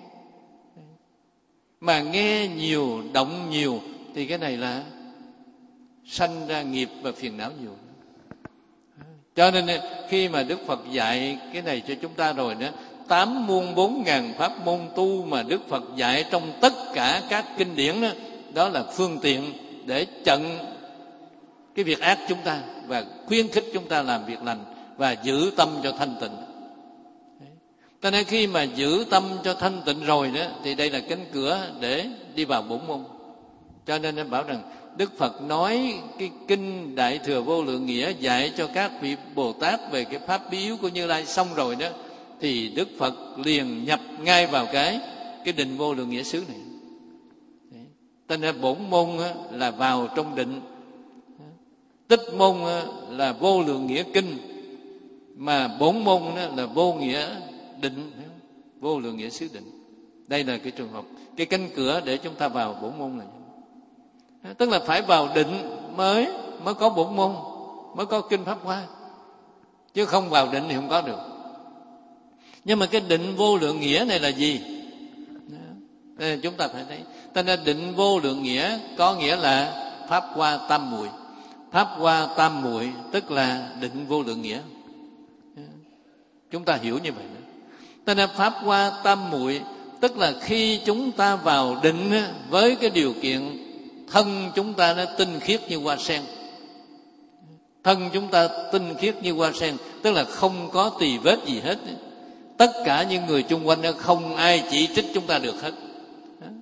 mà nghe nhiều, động nhiều thì cái này là sanh ra nghiệp và phiền não nhiều. Cho nên khi mà Đức Phật dạy cái này cho chúng ta rồi đó, tám muôn bốn ngàn pháp môn tu mà Đức Phật dạy trong tất cả các kinh điển đó, đó là phương tiện để chặn cái việc ác chúng ta và khuyến khích chúng ta làm việc lành và giữ tâm cho thanh tịnh. Cho nên khi mà giữ tâm cho thanh tịnh rồi đó, thì đây là cánh cửa để đi vào bổn môn. Cho nên em bảo rằng Đức Phật nói cái kinh Đại Thừa Vô Lượng Nghĩa dạy cho các vị Bồ Tát về cái pháp bí yếu của Như Lai xong rồi đó, thì Đức Phật liền nhập ngay vào cái cái định Vô Lượng Nghĩa xứ này. Cho nên bổn môn là vào trong định, tích môn là Vô Lượng Nghĩa kinh, mà bổn môn là vô nghĩa định, Vô Lượng Nghĩa xứ định. Đây là cái trường hợp, cái cánh cửa để chúng ta vào bổn môn này. Tức là phải vào định mới mới có bổn môn, mới có kinh Pháp Hoa, chứ không vào định thì không có được. Nhưng mà cái định Vô Lượng Nghĩa này là gì? Đây chúng ta phải thấy. Cho nên định Vô Lượng Nghĩa có nghĩa là Pháp Hoa tam muội. Pháp Hoa tam muội tức là định Vô Lượng Nghĩa. Chúng ta hiểu như vậy. Cho nên Pháp Hoa tam muội tức là khi chúng ta vào định với cái điều kiện thân chúng ta nó tinh khiết như hoa sen. Thân chúng ta tinh khiết như hoa sen, tức là không có tì vết gì hết. Tất cả những người chung quanh đó không ai chỉ trích chúng ta được hết.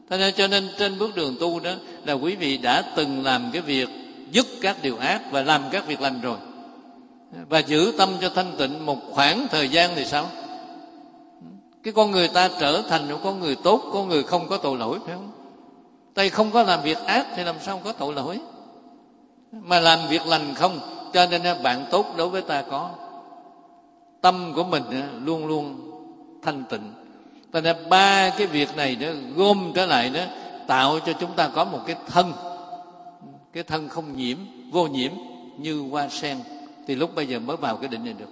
Thế nên cho nên trên bước đường tu đó là quý vị đã từng làm cái việc dứt các điều ác và làm các việc lành rồi, và giữ tâm cho thanh tịnh một khoảng thời gian thì sao? Cái con người ta trở thành một con người tốt, con người không có tội lỗi, phải không? Tại không có làm việc ác thì làm sao có tội lỗi, mà làm việc lành không. Cho nên bạn tốt đối với ta có. Tâm của mình luôn luôn thanh tịnh. Cho nên ba cái việc này đó gom trở lại đó tạo cho chúng ta có một cái thân, cái thân không nhiễm, vô nhiễm như hoa sen. Thì lúc bây giờ mới vào cái định này được.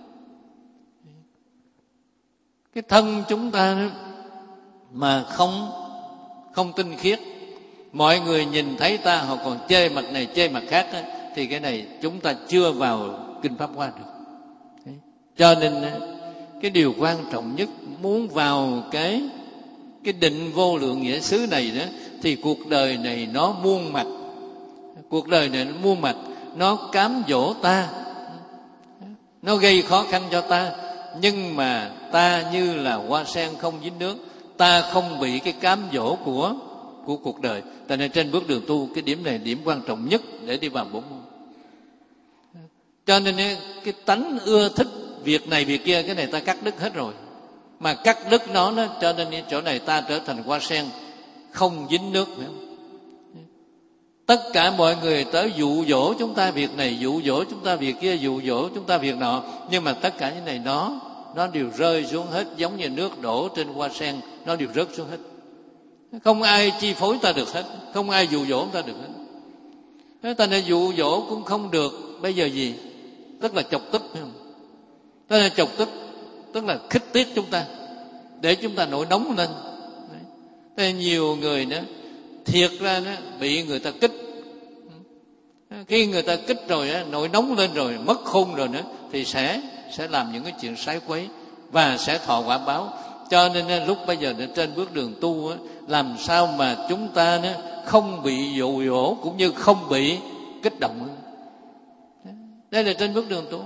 Cái thân chúng ta đó, mà không không tinh khiết, mọi người nhìn thấy ta họ còn chê mặt này chê mặt khác đó, thì cái này chúng ta chưa vào kinh Pháp Hoa được. Đấy. Cho nên cái điều quan trọng nhất muốn vào cái cái định vô lượng nghĩa xứ này đó, thì cuộc đời này nó muôn mặt, cuộc đời này nó muôn mặt, nó cám dỗ ta, nó gây khó khăn cho ta, nhưng mà ta như là hoa sen không dính nước, ta không bị cái cám dỗ của của cuộc đời. Tại nên trên bước đường tu, cái điểm này điểm quan trọng nhất để đi vào bốn môn. Cho nên cái tánh ưa thích việc này việc kia, cái này ta cắt đứt hết rồi. Mà cắt đứt nó, nó cho nên chỗ này ta trở thành hoa sen không dính nước, phải không? Tất cả mọi người tới dụ dỗ chúng ta việc này, dụ dỗ chúng ta việc kia, dụ dỗ chúng ta việc nọ, nhưng mà tất cả những này nó nó đều rơi xuống hết, giống như nước đổ trên hoa sen, nó đều rớt xuống hết. Không ai chi phối ta được hết, không ai dụ dỗ ta được hết. Thế ta nên dụ dỗ cũng không được. Bây giờ gì? Tức là chọc tức, phải không? Tức là chọc tức, tức là khích tiết chúng ta để chúng ta nổi nóng lên. Thế nhiều người đó thiệt ra đó bị người ta kích. Khi người ta kích rồi đó, nổi nóng lên rồi, mất khôn rồi nữa, thì sẽ sẽ làm những cái chuyện sái quấy và sẽ thọ quả báo. Cho nên lúc bây giờ trên bước đường tu đó, làm sao mà chúng ta đó không bị dụ dỗ cũng như không bị kích động. Đây là trên bước đường tu.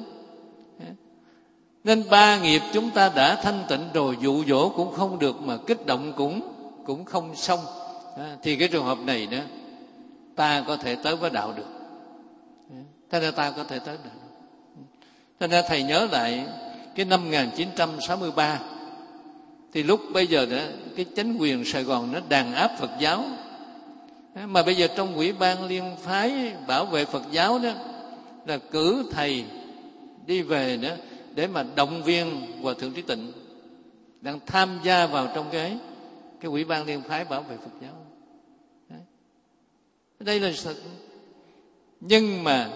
Nên ba nghiệp chúng ta đã thanh tịnh rồi, dụ dỗ cũng không được, mà kích động cũng cũng không xong. Thì cái trường hợp này đó ta có thể tới với đạo được. Thế nên ta có thể tới được. Thế nên thầy nhớ lại cái năm một nghìn chín trăm sáu mươi ba, thì lúc bây giờ đó cái chính quyền Sài Gòn nó đàn áp Phật giáo, mà bây giờ trong Ủy ban Liên phái bảo vệ Phật giáo đó là cử thầy đi về đó để mà động viên Hòa thượng Trí Tịnh đang tham gia vào trong cái cái Ủy ban Liên phái bảo vệ Phật giáo. Đấy. Đây là sự. Nhưng mà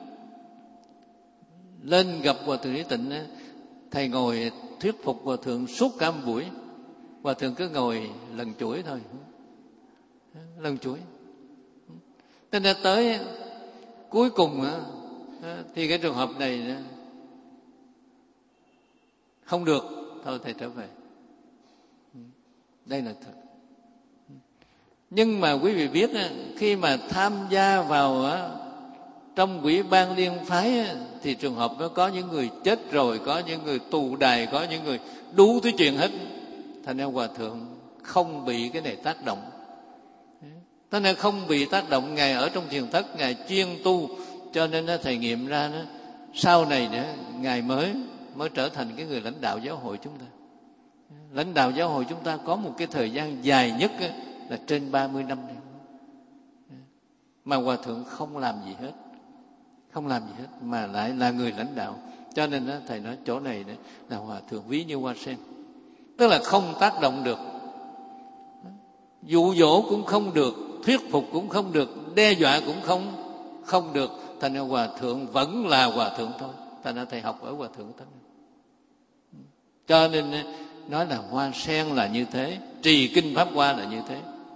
lên gặp Hòa thượng Trí Tịnh, thầy ngồi thuyết phục Hòa thượng suốt cả một buổi. Hòa thượng cứ ngồi lần chuỗi thôi, lần chuỗi. Thế nên tới cuối cùng thì cái trường hợp này không được, thôi thầy trở về. Đây là thật. Nhưng mà quý vị biết, khi mà tham gia vào trong Ủy ban Liên phái thì trường hợp nó có những người chết rồi, có những người tù đày, có những người đủ thứ chuyện hết. Thành ra Hòa thượng không bị cái này tác động. Thế nên không bị tác động. Ngài ở trong thiền thất, Ngài chuyên tu, cho nên nó thầy nghiệm ra đó, sau này nữa Ngài mới mới trở thành cái người lãnh đạo giáo hội chúng ta. Lãnh đạo giáo hội chúng ta có một cái thời gian dài nhất là trên ba mươi năm này. Mà Hòa thượng không làm gì hết, không làm gì hết, mà lại là người lãnh đạo. Cho nên đó, thầy nói chỗ này đó, là Hòa thượng ví như hoa sen, tức là không tác động được, dụ dỗ cũng không được, thuyết phục cũng không được, đe dọa cũng không không được. Thành ra Hòa thượng vẫn là Hòa thượng thôi. Thành ra thầy học ở Hòa thượng Tấn. Cho nên nói là hoa sen là như thế, trì kinh Pháp Hoa là như thế,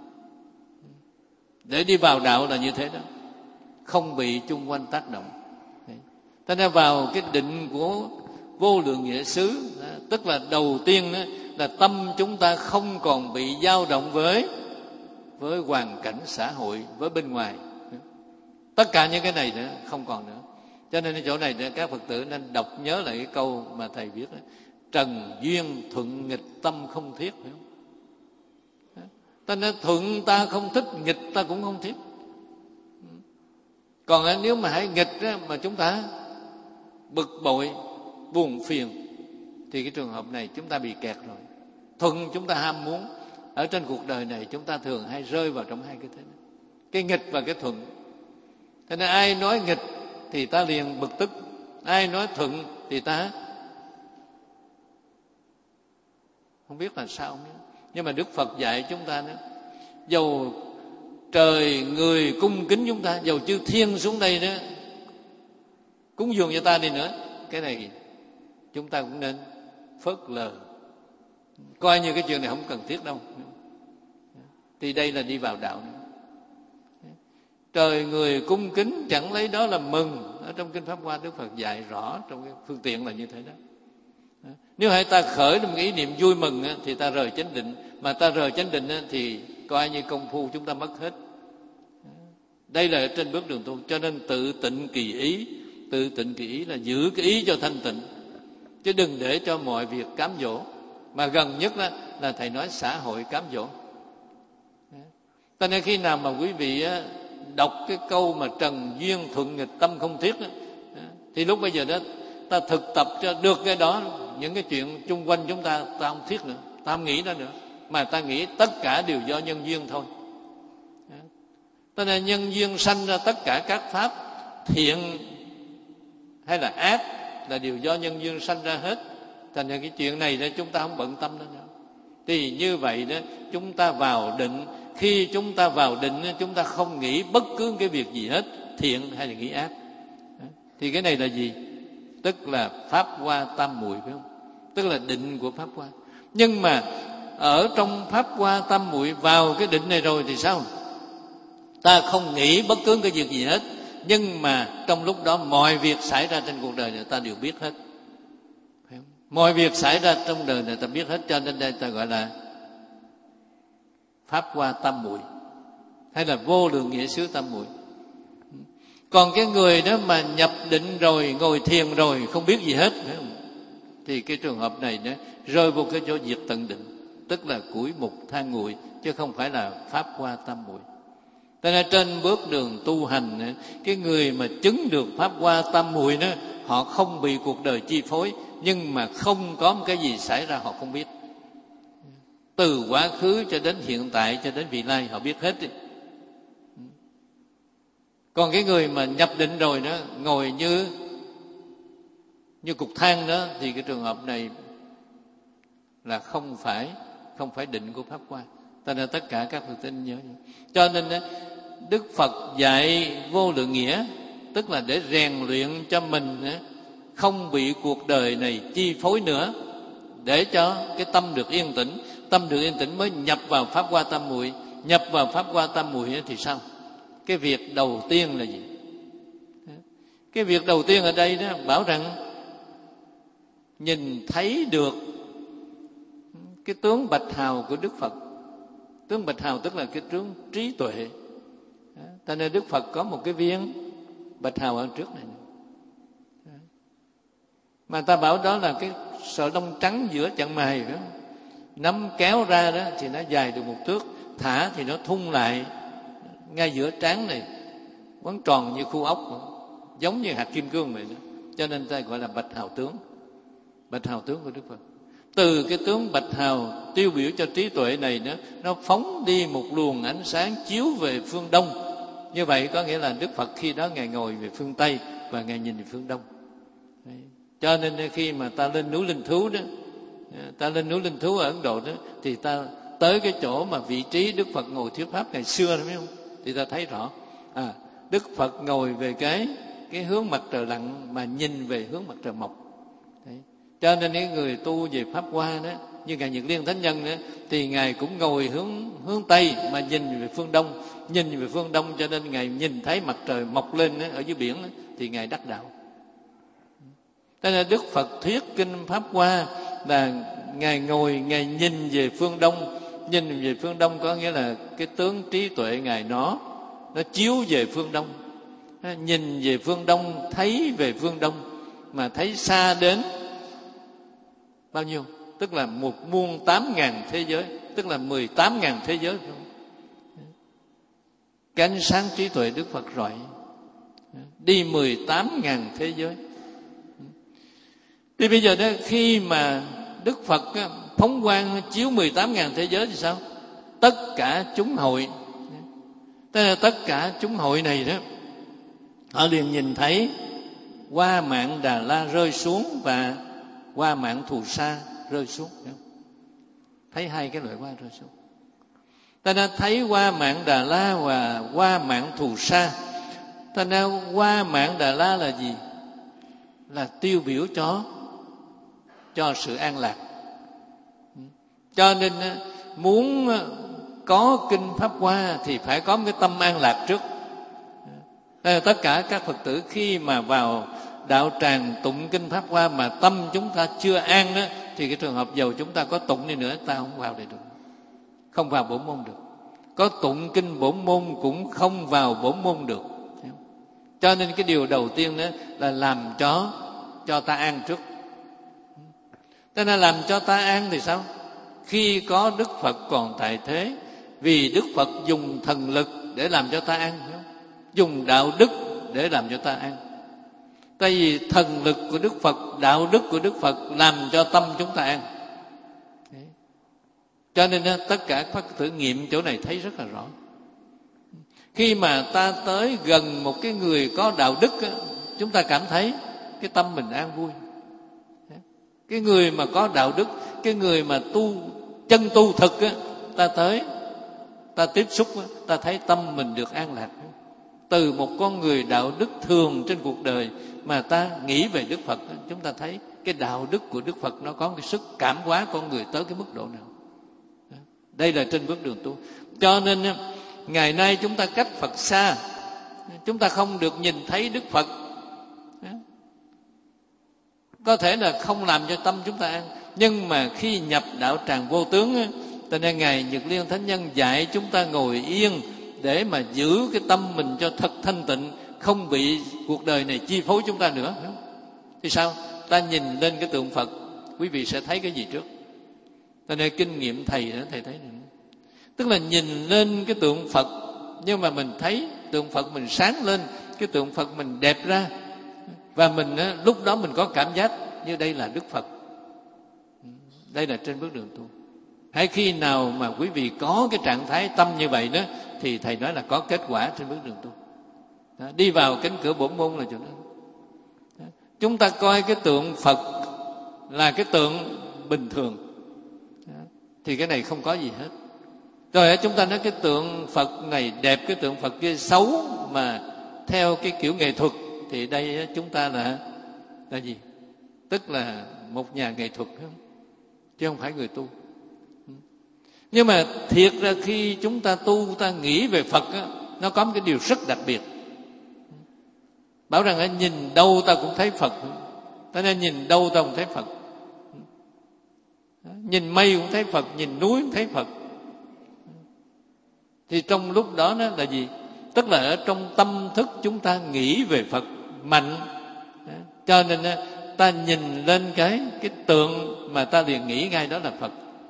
để đi vào đạo là như thế đó, không bị chung quanh tác động. Thế nên vào cái định của vô lượng nghĩa xứ, tức là đầu tiên đó, là tâm chúng ta không còn bị dao động với với hoàn cảnh xã hội, với bên ngoài. Tất cả những cái này nữa không còn nữa. Cho nên ở chỗ này các Phật tử nên đọc nhớ lại cái câu mà thầy viết đó: trần duyên thuận nghịch tâm không thiết. Ta nói thuận ta không thích, nghịch ta cũng không thích. Còn nếu mà hãy nghịch đó, mà chúng ta bực bội, buồn phiền, thì cái trường hợp này chúng ta bị kẹt rồi. Thuận chúng ta ham muốn. Ở trên cuộc đời này chúng ta thường hay rơi vào trong hai cái thế này, cái nghịch và cái thuận. Thế nên ai nói nghịch thì ta liền bực tức, ai nói thuận thì ta không biết là sao. Nhưng mà Đức Phật dạy chúng ta đó, dầu trời người cung kính chúng ta, dầu chư thiên xuống đây đó cúng dường cho ta đi nữa, cái này chúng ta cũng nên phớt lờ, coi như cái chuyện này không cần thiết đâu. Thì đây là đi vào đạo nữa. Trời người cung kính chẳng lấy đó là mừng. Ở trong Kinh Pháp Hoa Đức Phật dạy rõ trong cái phương tiện là như thế đó. Nếu hãy ta khởi một ý niệm vui mừng thì ta rời chánh định, mà ta rời chánh định thì coi như công phu chúng ta mất hết. Đây là trên bước đường tu. Cho nên tự tịnh kỳ ý. Tự tịnh kỳ ý là giữ cái ý cho thanh tịnh, chứ đừng để cho mọi việc cám dỗ. Mà gần nhất là, là thầy nói xã hội cám dỗ. Cho nên khi nào mà quý vị đọc cái câu mà trần duyên thuận nghịch tâm không thiết đó, thì lúc bây giờ đó ta thực tập cho được cái đó. Những cái chuyện chung quanh chúng ta ta không thiết nữa, ta không nghĩ nó nữa, mà ta nghĩ tất cả đều do nhân duyên thôi. Cho nên nhân duyên sanh ra tất cả các pháp thiện hay là ác là đều do nhân duyên sanh ra hết. Thành ra cái chuyện này đó chúng ta không bận tâm nữa. Thì như vậy đó chúng ta vào định. Khi chúng ta vào định, chúng ta không nghĩ bất cứ cái việc gì hết, thiện hay là nghĩ ác. Thì cái này là gì? Tức là Pháp Hoa Tam Muội, phải không? Tức là định của Pháp Hoa. Nhưng mà ở trong Pháp Hoa Tam Muội vào cái định này rồi thì sao? Ta không nghĩ bất cứ cái việc gì hết, nhưng mà trong lúc đó mọi việc xảy ra trên cuộc đời này ta đều biết hết. Phải không? Mọi việc xảy ra trong đời này ta biết hết, cho nên đây ta gọi là Pháp Hoa Tam Muội, hay là vô lượng nghĩa xứ tam muội. Còn cái người đó mà nhập định rồi, ngồi thiền rồi, không biết gì hết, phải không? Thì cái trường hợp này đó rơi vô cái chỗ diệt tận định, tức là củi mục than nguội, chứ không phải là Pháp Hoa Tam Muội. Cho nên trên bước đường tu hành, cái người mà chứng được Pháp Hoa Tam Muội đó, họ không bị cuộc đời chi phối, nhưng mà không có một cái gì xảy ra họ không biết. Từ quá khứ cho đến hiện tại cho đến vị lai họ biết hết. Còn cái người mà nhập định rồi đó, ngồi như như cục than đó, thì cái trường hợp này là không phải không phải định của Pháp Hoa. Cho nên tất cả các Phật tử nhớ. Cho nên Đức Phật dạy vô lượng nghĩa, tức là để rèn luyện cho mình không bị cuộc đời này chi phối nữa, để cho cái tâm được yên tĩnh. Tâm được yên tĩnh mới nhập vào Pháp Hoa Tam Muội. Nhập vào Pháp Hoa Tam Muội thì sao? Cái việc đầu tiên là gì? Cái việc đầu tiên ở đây đó bảo rằng nhìn thấy được cái tướng bạch hào của Đức Phật. Tướng bạch hào tức là cái tướng trí tuệ. Cho nên Đức Phật có một cái viên bạch hào ở trước này, mà ta bảo đó là cái sợi lông trắng giữa chặng mày, phải không? Nắm kéo ra đó thì nó dài được một thước, thả thì nó thun lại ngay giữa trán này, quấn tròn như khu ốc, giống như hạt kim cương vậy đó. Cho nên ta gọi là bạch hào tướng, bạch hào tướng của Đức Phật. Từ cái tướng bạch hào tiêu biểu cho trí tuệ này nữa, nó phóng đi một luồng ánh sáng chiếu về phương đông. Như vậy có nghĩa là Đức Phật khi đó Ngài ngồi về phương Tây và Ngài nhìn về phương đông. Đấy. Cho nên khi mà ta lên núi Linh Thú đó, ta lên núi Linh Thú ở Ấn Độ đó, thì ta tới cái chỗ mà vị trí Đức Phật ngồi thuyết pháp ngày xưa đó, phải không? Thì ta thấy rõ, à, Đức Phật ngồi về cái cái hướng mặt trời lặn mà nhìn về hướng mặt trời mọc. Đấy. Cho nên những người tu về Pháp Hoa đó, như Ngài Nhật Liên Thánh Nhân đó, thì Ngài cũng ngồi hướng hướng Tây mà nhìn về phương Đông. Nhìn về phương Đông cho nên Ngài nhìn thấy mặt trời mọc lên đó, ở dưới biển đó, thì Ngài đắc đạo. Cho nên Đức Phật thuyết kinh Pháp Hoa là Ngài ngồi, Ngài nhìn về phương Đông. Nhìn về phương Đông có nghĩa là cái tướng trí tuệ Ngài nó nó chiếu về phương Đông. Nhìn về phương Đông, thấy về phương Đông, mà thấy xa đến bao nhiêu? tức là một muôn tám ngàn thế giới, tức là mười tám ngàn thế giới. Cái ánh sáng trí tuệ Đức Phật rọi đi mười tám ngàn thế giới. Thì bây giờ đó, khi mà Đức Phật phóng quang chiếu mười tám ngàn thế giới thì sao? Tất cả chúng hội, tức là tất cả chúng hội này đó, họ liền nhìn thấy Hoa Mạn Đà La rơi xuống và Hoa Mạn Thù Sa rơi xuống. Thấy hai cái loại hoa rơi xuống. Ta đã thấy Hoa Mạn Đà La và Hoa Mạn Thù Sa. Ta đã Hoa Mạn Đà La là gì? Là tiêu biểu cho cho sự an lạc. Cho nên muốn có kinh Pháp Hoa thì phải có một cái tâm an lạc trước. Tất cả các Phật tử khi mà vào đạo tràng tụng kinh Pháp Hoa mà tâm chúng ta chưa an đó, thì cái trường hợp dầu chúng ta có tụng đi nữa, ta không vào đây được, không vào bổn môn được. Có tụng kinh bổn môn cũng không vào bổn môn được. Cho nên cái điều đầu tiên đó là làm cho cho ta an trước. Cho nên làm cho ta an thì sao? Khi có Đức Phật còn tại thế, vì Đức Phật dùng thần lực để làm cho ta an, dùng đạo đức để làm cho ta an. Tại vì thần lực của Đức Phật, đạo đức của Đức Phật làm cho tâm chúng ta an. Cho nên tất cả các thử nghiệm chỗ này thấy rất là rõ. Khi mà ta tới gần một cái người có đạo đức, chúng ta cảm thấy cái tâm mình an vui. Cái người mà có đạo đức, cái người mà tu chân tu thực, ta tới, ta tiếp xúc, ta thấy tâm mình được an lạc. Từ một con người đạo đức thường trên cuộc đời mà ta nghĩ về Đức Phật, chúng ta thấy cái đạo đức của Đức Phật nó có cái sức cảm hóa con người tới cái mức độ nào. Đây là trên bước đường tu. Cho nên ngày nay chúng ta cách Phật xa, chúng ta không được nhìn thấy Đức Phật, có thể là không làm cho tâm chúng ta an. Nhưng mà khi nhập đạo tràng vô tướng, cho nên Ngài Nhật Liên Thánh Nhân dạy chúng ta ngồi yên để mà giữ cái tâm mình cho thật thanh tịnh, không bị cuộc đời này chi phối chúng ta nữa. Thì sao? Ta nhìn lên cái tượng Phật, quý vị sẽ thấy cái gì trước? Cho nên kinh nghiệm thầy đó, thầy thấy này. Tức là nhìn lên cái tượng Phật, nhưng mà mình thấy tượng Phật mình sáng lên, cái tượng Phật mình đẹp ra, và mình lúc đó mình có cảm giác như đây là Đức Phật. Đây là trên bước đường tu. Hay khi nào mà quý vị có cái trạng thái tâm như vậy đó, thì thầy nói là có kết quả trên bước đường tu. Đó, đi vào cánh cửa bổn môn là chỗ đó. Đó. Chúng ta coi cái tượng Phật là cái tượng bình thường, đó, thì cái này không có gì hết. Rồi chúng ta nói cái tượng Phật này đẹp, cái tượng Phật kia xấu, mà theo cái kiểu nghệ thuật, thì đây chúng ta là là gì? Tức là một nhà nghệ thuật, chứ không phải người tu. Nhưng mà thiệt ra khi chúng ta tu, ta nghĩ về Phật á, nó có một cái điều rất đặc biệt. Bảo rằng nhìn đâu ta cũng thấy Phật, ta nên nhìn đâu ta cũng thấy Phật. Nhìn mây cũng thấy Phật, nhìn núi cũng thấy Phật. Thì trong lúc đó đó là gì? Tức là ở trong tâm thức chúng ta nghĩ về Phật mạnh, cho nên ta nhìn lên cái cái tượng mà ta liền nghĩ ngay đó là Phật.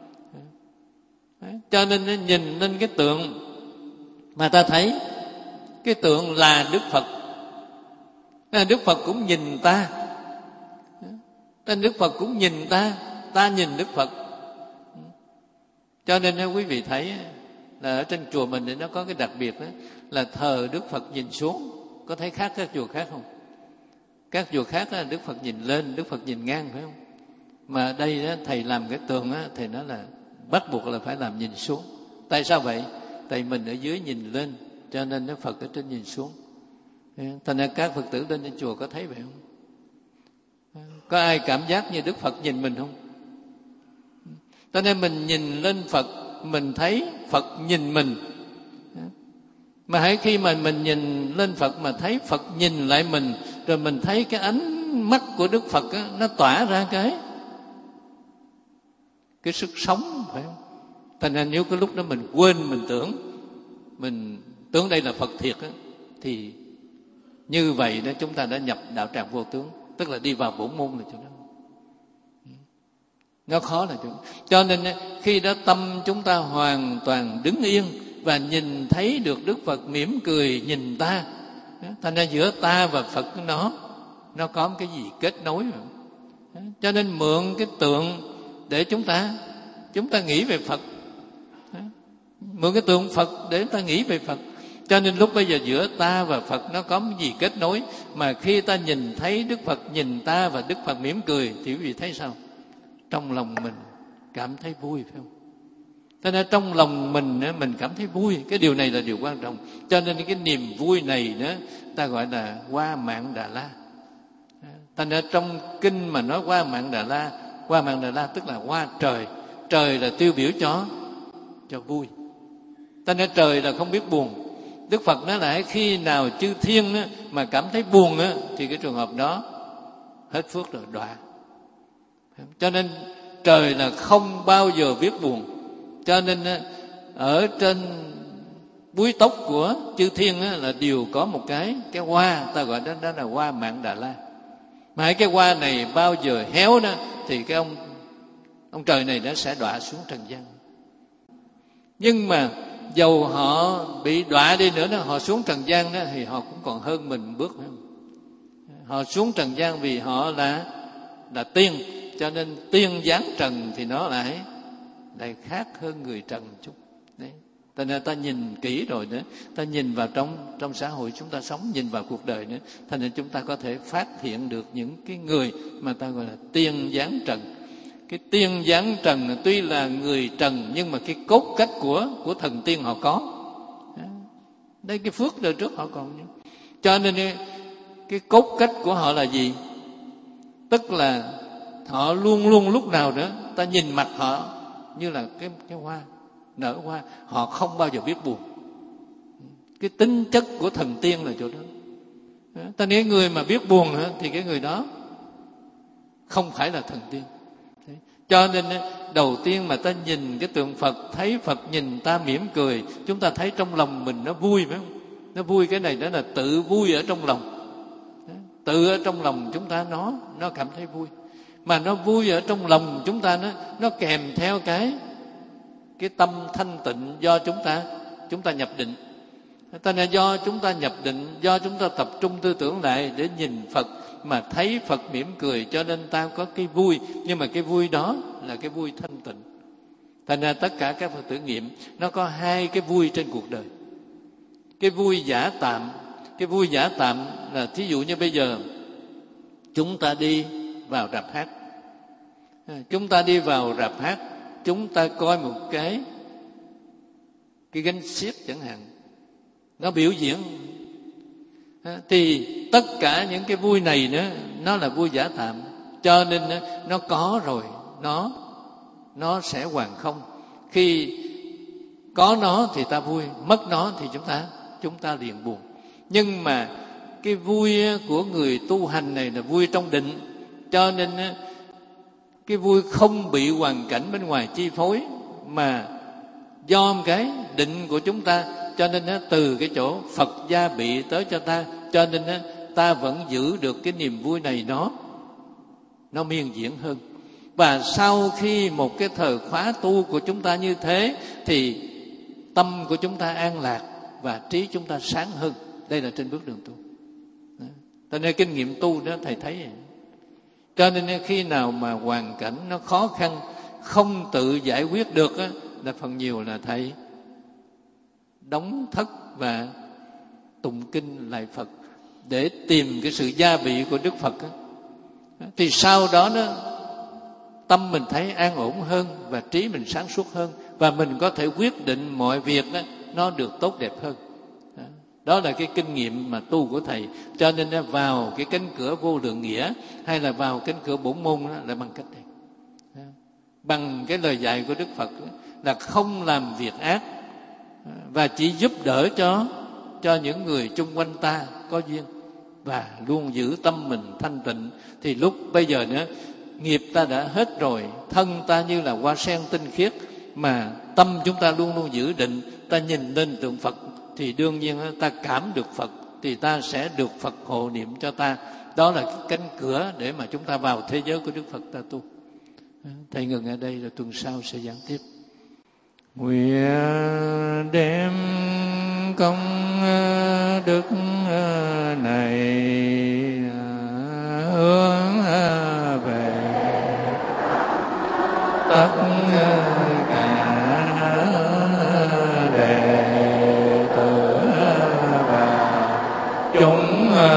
Cho nên nhìn lên cái tượng mà ta thấy cái tượng là Đức Phật. Đức Phật cũng nhìn ta, nên Đức Phật cũng nhìn ta, ta nhìn Đức Phật. Cho nên quý vị thấy là ở trên chùa mình thì nó có cái đặc biệt đó, là thờ Đức Phật nhìn xuống. Có thấy khác các chùa khác không? Các chùa khác đó, Đức Phật nhìn lên, Đức Phật nhìn ngang, phải không? Mà đây đó, thầy làm cái tượng đó, thầy nói là bắt buộc là phải làm nhìn xuống. Tại sao vậy? Tại mình ở dưới nhìn lên, cho nên Đức Phật ở trên nhìn xuống. Thành ra các Phật tử lên trên chùa có thấy vậy không? Có ai cảm giác như Đức Phật nhìn mình không? Cho nên mình nhìn lên Phật, mình thấy Phật nhìn mình. Mà hãy khi mà mình nhìn lên Phật mà thấy Phật nhìn lại mình, rồi mình thấy cái ánh mắt của Đức Phật á, nó tỏa ra cái cái sức sống, phải không? Thành ra nếu cái lúc đó mình quên, mình tưởng mình tưởng đây là Phật thiệt á, thì như vậy đó chúng ta đã nhập đạo tràng vô tướng, tức là đi vào bổn môn là chỗ đó. Nó khó là chúng. Cho nên khi đó tâm chúng ta hoàn toàn đứng yên và nhìn thấy được Đức Phật mỉm cười nhìn ta, thành ra giữa ta và Phật nó nó có một cái gì kết nối mà. Cho nên mượn cái tượng để chúng ta chúng ta nghĩ về Phật, mượn cái tượng Phật để chúng ta nghĩ về Phật. Cho nên lúc bây giờ giữa ta và Phật nó có cái gì kết nối, mà khi ta nhìn thấy Đức Phật nhìn ta và Đức Phật mỉm cười thì quý vị thấy sao? Trong lòng mình cảm thấy vui, phải không? Cho nên trong lòng mình mình cảm thấy vui, cái điều này là điều quan trọng. Cho nên cái niềm vui này đó ta gọi là Hoa Mạng Đà La. Thành ra trong kinh mà nói Hoa Mạng Đà La, Hoa Mạng Đà La tức là hoa trời. Trời là tiêu biểu cho cho vui. Thành ra trời là không biết buồn. Đức Phật nói là khi nào chư thiên mà cảm thấy buồn thì cái trường hợp đó hết phước rồi, đọa. Cho nên trời là không bao giờ biết buồn. Cho nên ở trên búi tóc của chư thiên là đều có một cái cái hoa, ta gọi đó, đó là Hoa Mạng Đà La. Mà cái hoa này bao giờ héo đó thì cái ông ông trời này nó sẽ đọa xuống trần gian. Nhưng mà dầu họ bị đọa đi nữa đó, họ xuống trần gian đó thì họ cũng còn hơn mình bước. Họ xuống trần gian vì họ là là tiên, cho nên tiên giáng trần thì nó lại lại khác hơn người trần chút. Đấy. Cho nên ta nhìn kỹ rồi nữa, ta nhìn vào trong trong xã hội chúng ta sống, nhìn vào cuộc đời nữa, thành nên chúng ta có thể phát hiện được những cái người mà ta gọi là tiên giáng trần. Cái tiên giáng trần tuy là người trần nhưng mà cái cốt cách của của thần tiên họ có. Đây cái phước đời trước họ còn. Cho nên cái cốt cách của họ là gì? Tức là họ luôn luôn lúc nào nữa ta nhìn mặt họ như là cái cái hoa nở hoa, họ không bao giờ biết buồn. Cái tính chất của thần tiên là chỗ đó. Ta nếu người mà biết buồn thì cái người đó không phải là thần tiên. Cho nên đầu tiên mà ta nhìn cái tượng Phật, thấy Phật nhìn ta mỉm cười, chúng ta thấy trong lòng mình nó vui, phải không? Nó vui, cái này đó là tự vui ở trong lòng. Tự ở trong lòng chúng ta nó nó cảm thấy vui. Mà nó vui ở trong lòng chúng ta nó nó kèm theo cái cái tâm thanh tịnh do chúng ta chúng ta nhập định. Ta là do chúng ta nhập định, do chúng ta tập trung tư tưởng lại để nhìn Phật mà thấy Phật mỉm cười, cho nên ta có cái vui. Nhưng mà cái vui đó là cái vui thanh tịnh. Thành ra tất cả các Phật tử nghiệm nó có hai cái vui trên cuộc đời. Cái vui giả tạm. Cái vui giả tạm là thí dụ như bây giờ chúng ta đi vào rạp hát, chúng ta đi vào rạp hát, chúng ta coi một cái cái gánh xiếc chẳng hạn, nó biểu diễn, thì tất cả những cái vui này nữa nó là vui giả tạm. Cho nên nó có rồi nó nó sẽ hoàn không. Khi có nó thì ta vui, mất nó thì chúng ta chúng ta liền buồn. Nhưng mà cái vui của người tu hành này là vui trong định, cho nên cái vui không bị hoàn cảnh bên ngoài chi phối, mà do một cái định của chúng ta. Cho nên từ cái chỗ Phật gia bị tới cho ta, cho nên ta vẫn giữ được cái niềm vui này, nó nó miên diễn hơn. Và sau khi một cái thời khóa tu của chúng ta như thế thì tâm của chúng ta an lạc và trí chúng ta sáng hơn. Đây là trên bước đường tu. Cho nên kinh nghiệm tu đó thầy thấy vậy. Cho nên khi nào mà hoàn cảnh nó khó khăn, không tự giải quyết được á, là phần nhiều là thầy đóng thất và tụng kinh lại Phật để tìm cái sự gia bị của Đức Phật á. Thì sau đó đó tâm mình thấy an ổn hơn và trí mình sáng suốt hơn, và mình có thể quyết định mọi việc đó, nó được tốt đẹp hơn. Đó là cái kinh nghiệm mà tu của thầy. Cho nên vào cái cánh cửa vô lượng nghĩa hay là vào cánh cửa bổn môn đó, là bằng cách này, bằng cái lời dạy của Đức Phật đó, là không làm việc ác và chỉ giúp đỡ cho cho những người chung quanh ta có duyên, và luôn giữ tâm mình thanh tịnh. Thì lúc bây giờ nữa nghiệp ta đã hết rồi, thân ta như là hoa sen tinh khiết, mà tâm chúng ta luôn luôn giữ định, ta nhìn lên tượng Phật thì đương nhiên ta cảm được Phật, thì ta sẽ được Phật hộ niệm cho ta. Đó là cái cánh cửa để mà chúng ta vào thế giới của Đức Phật ta tu. Thầy ngừng ở đây rồi tuần sau sẽ giảng tiếp. Nguyện đem công đức này hướng về tất cả đệ tử và chúng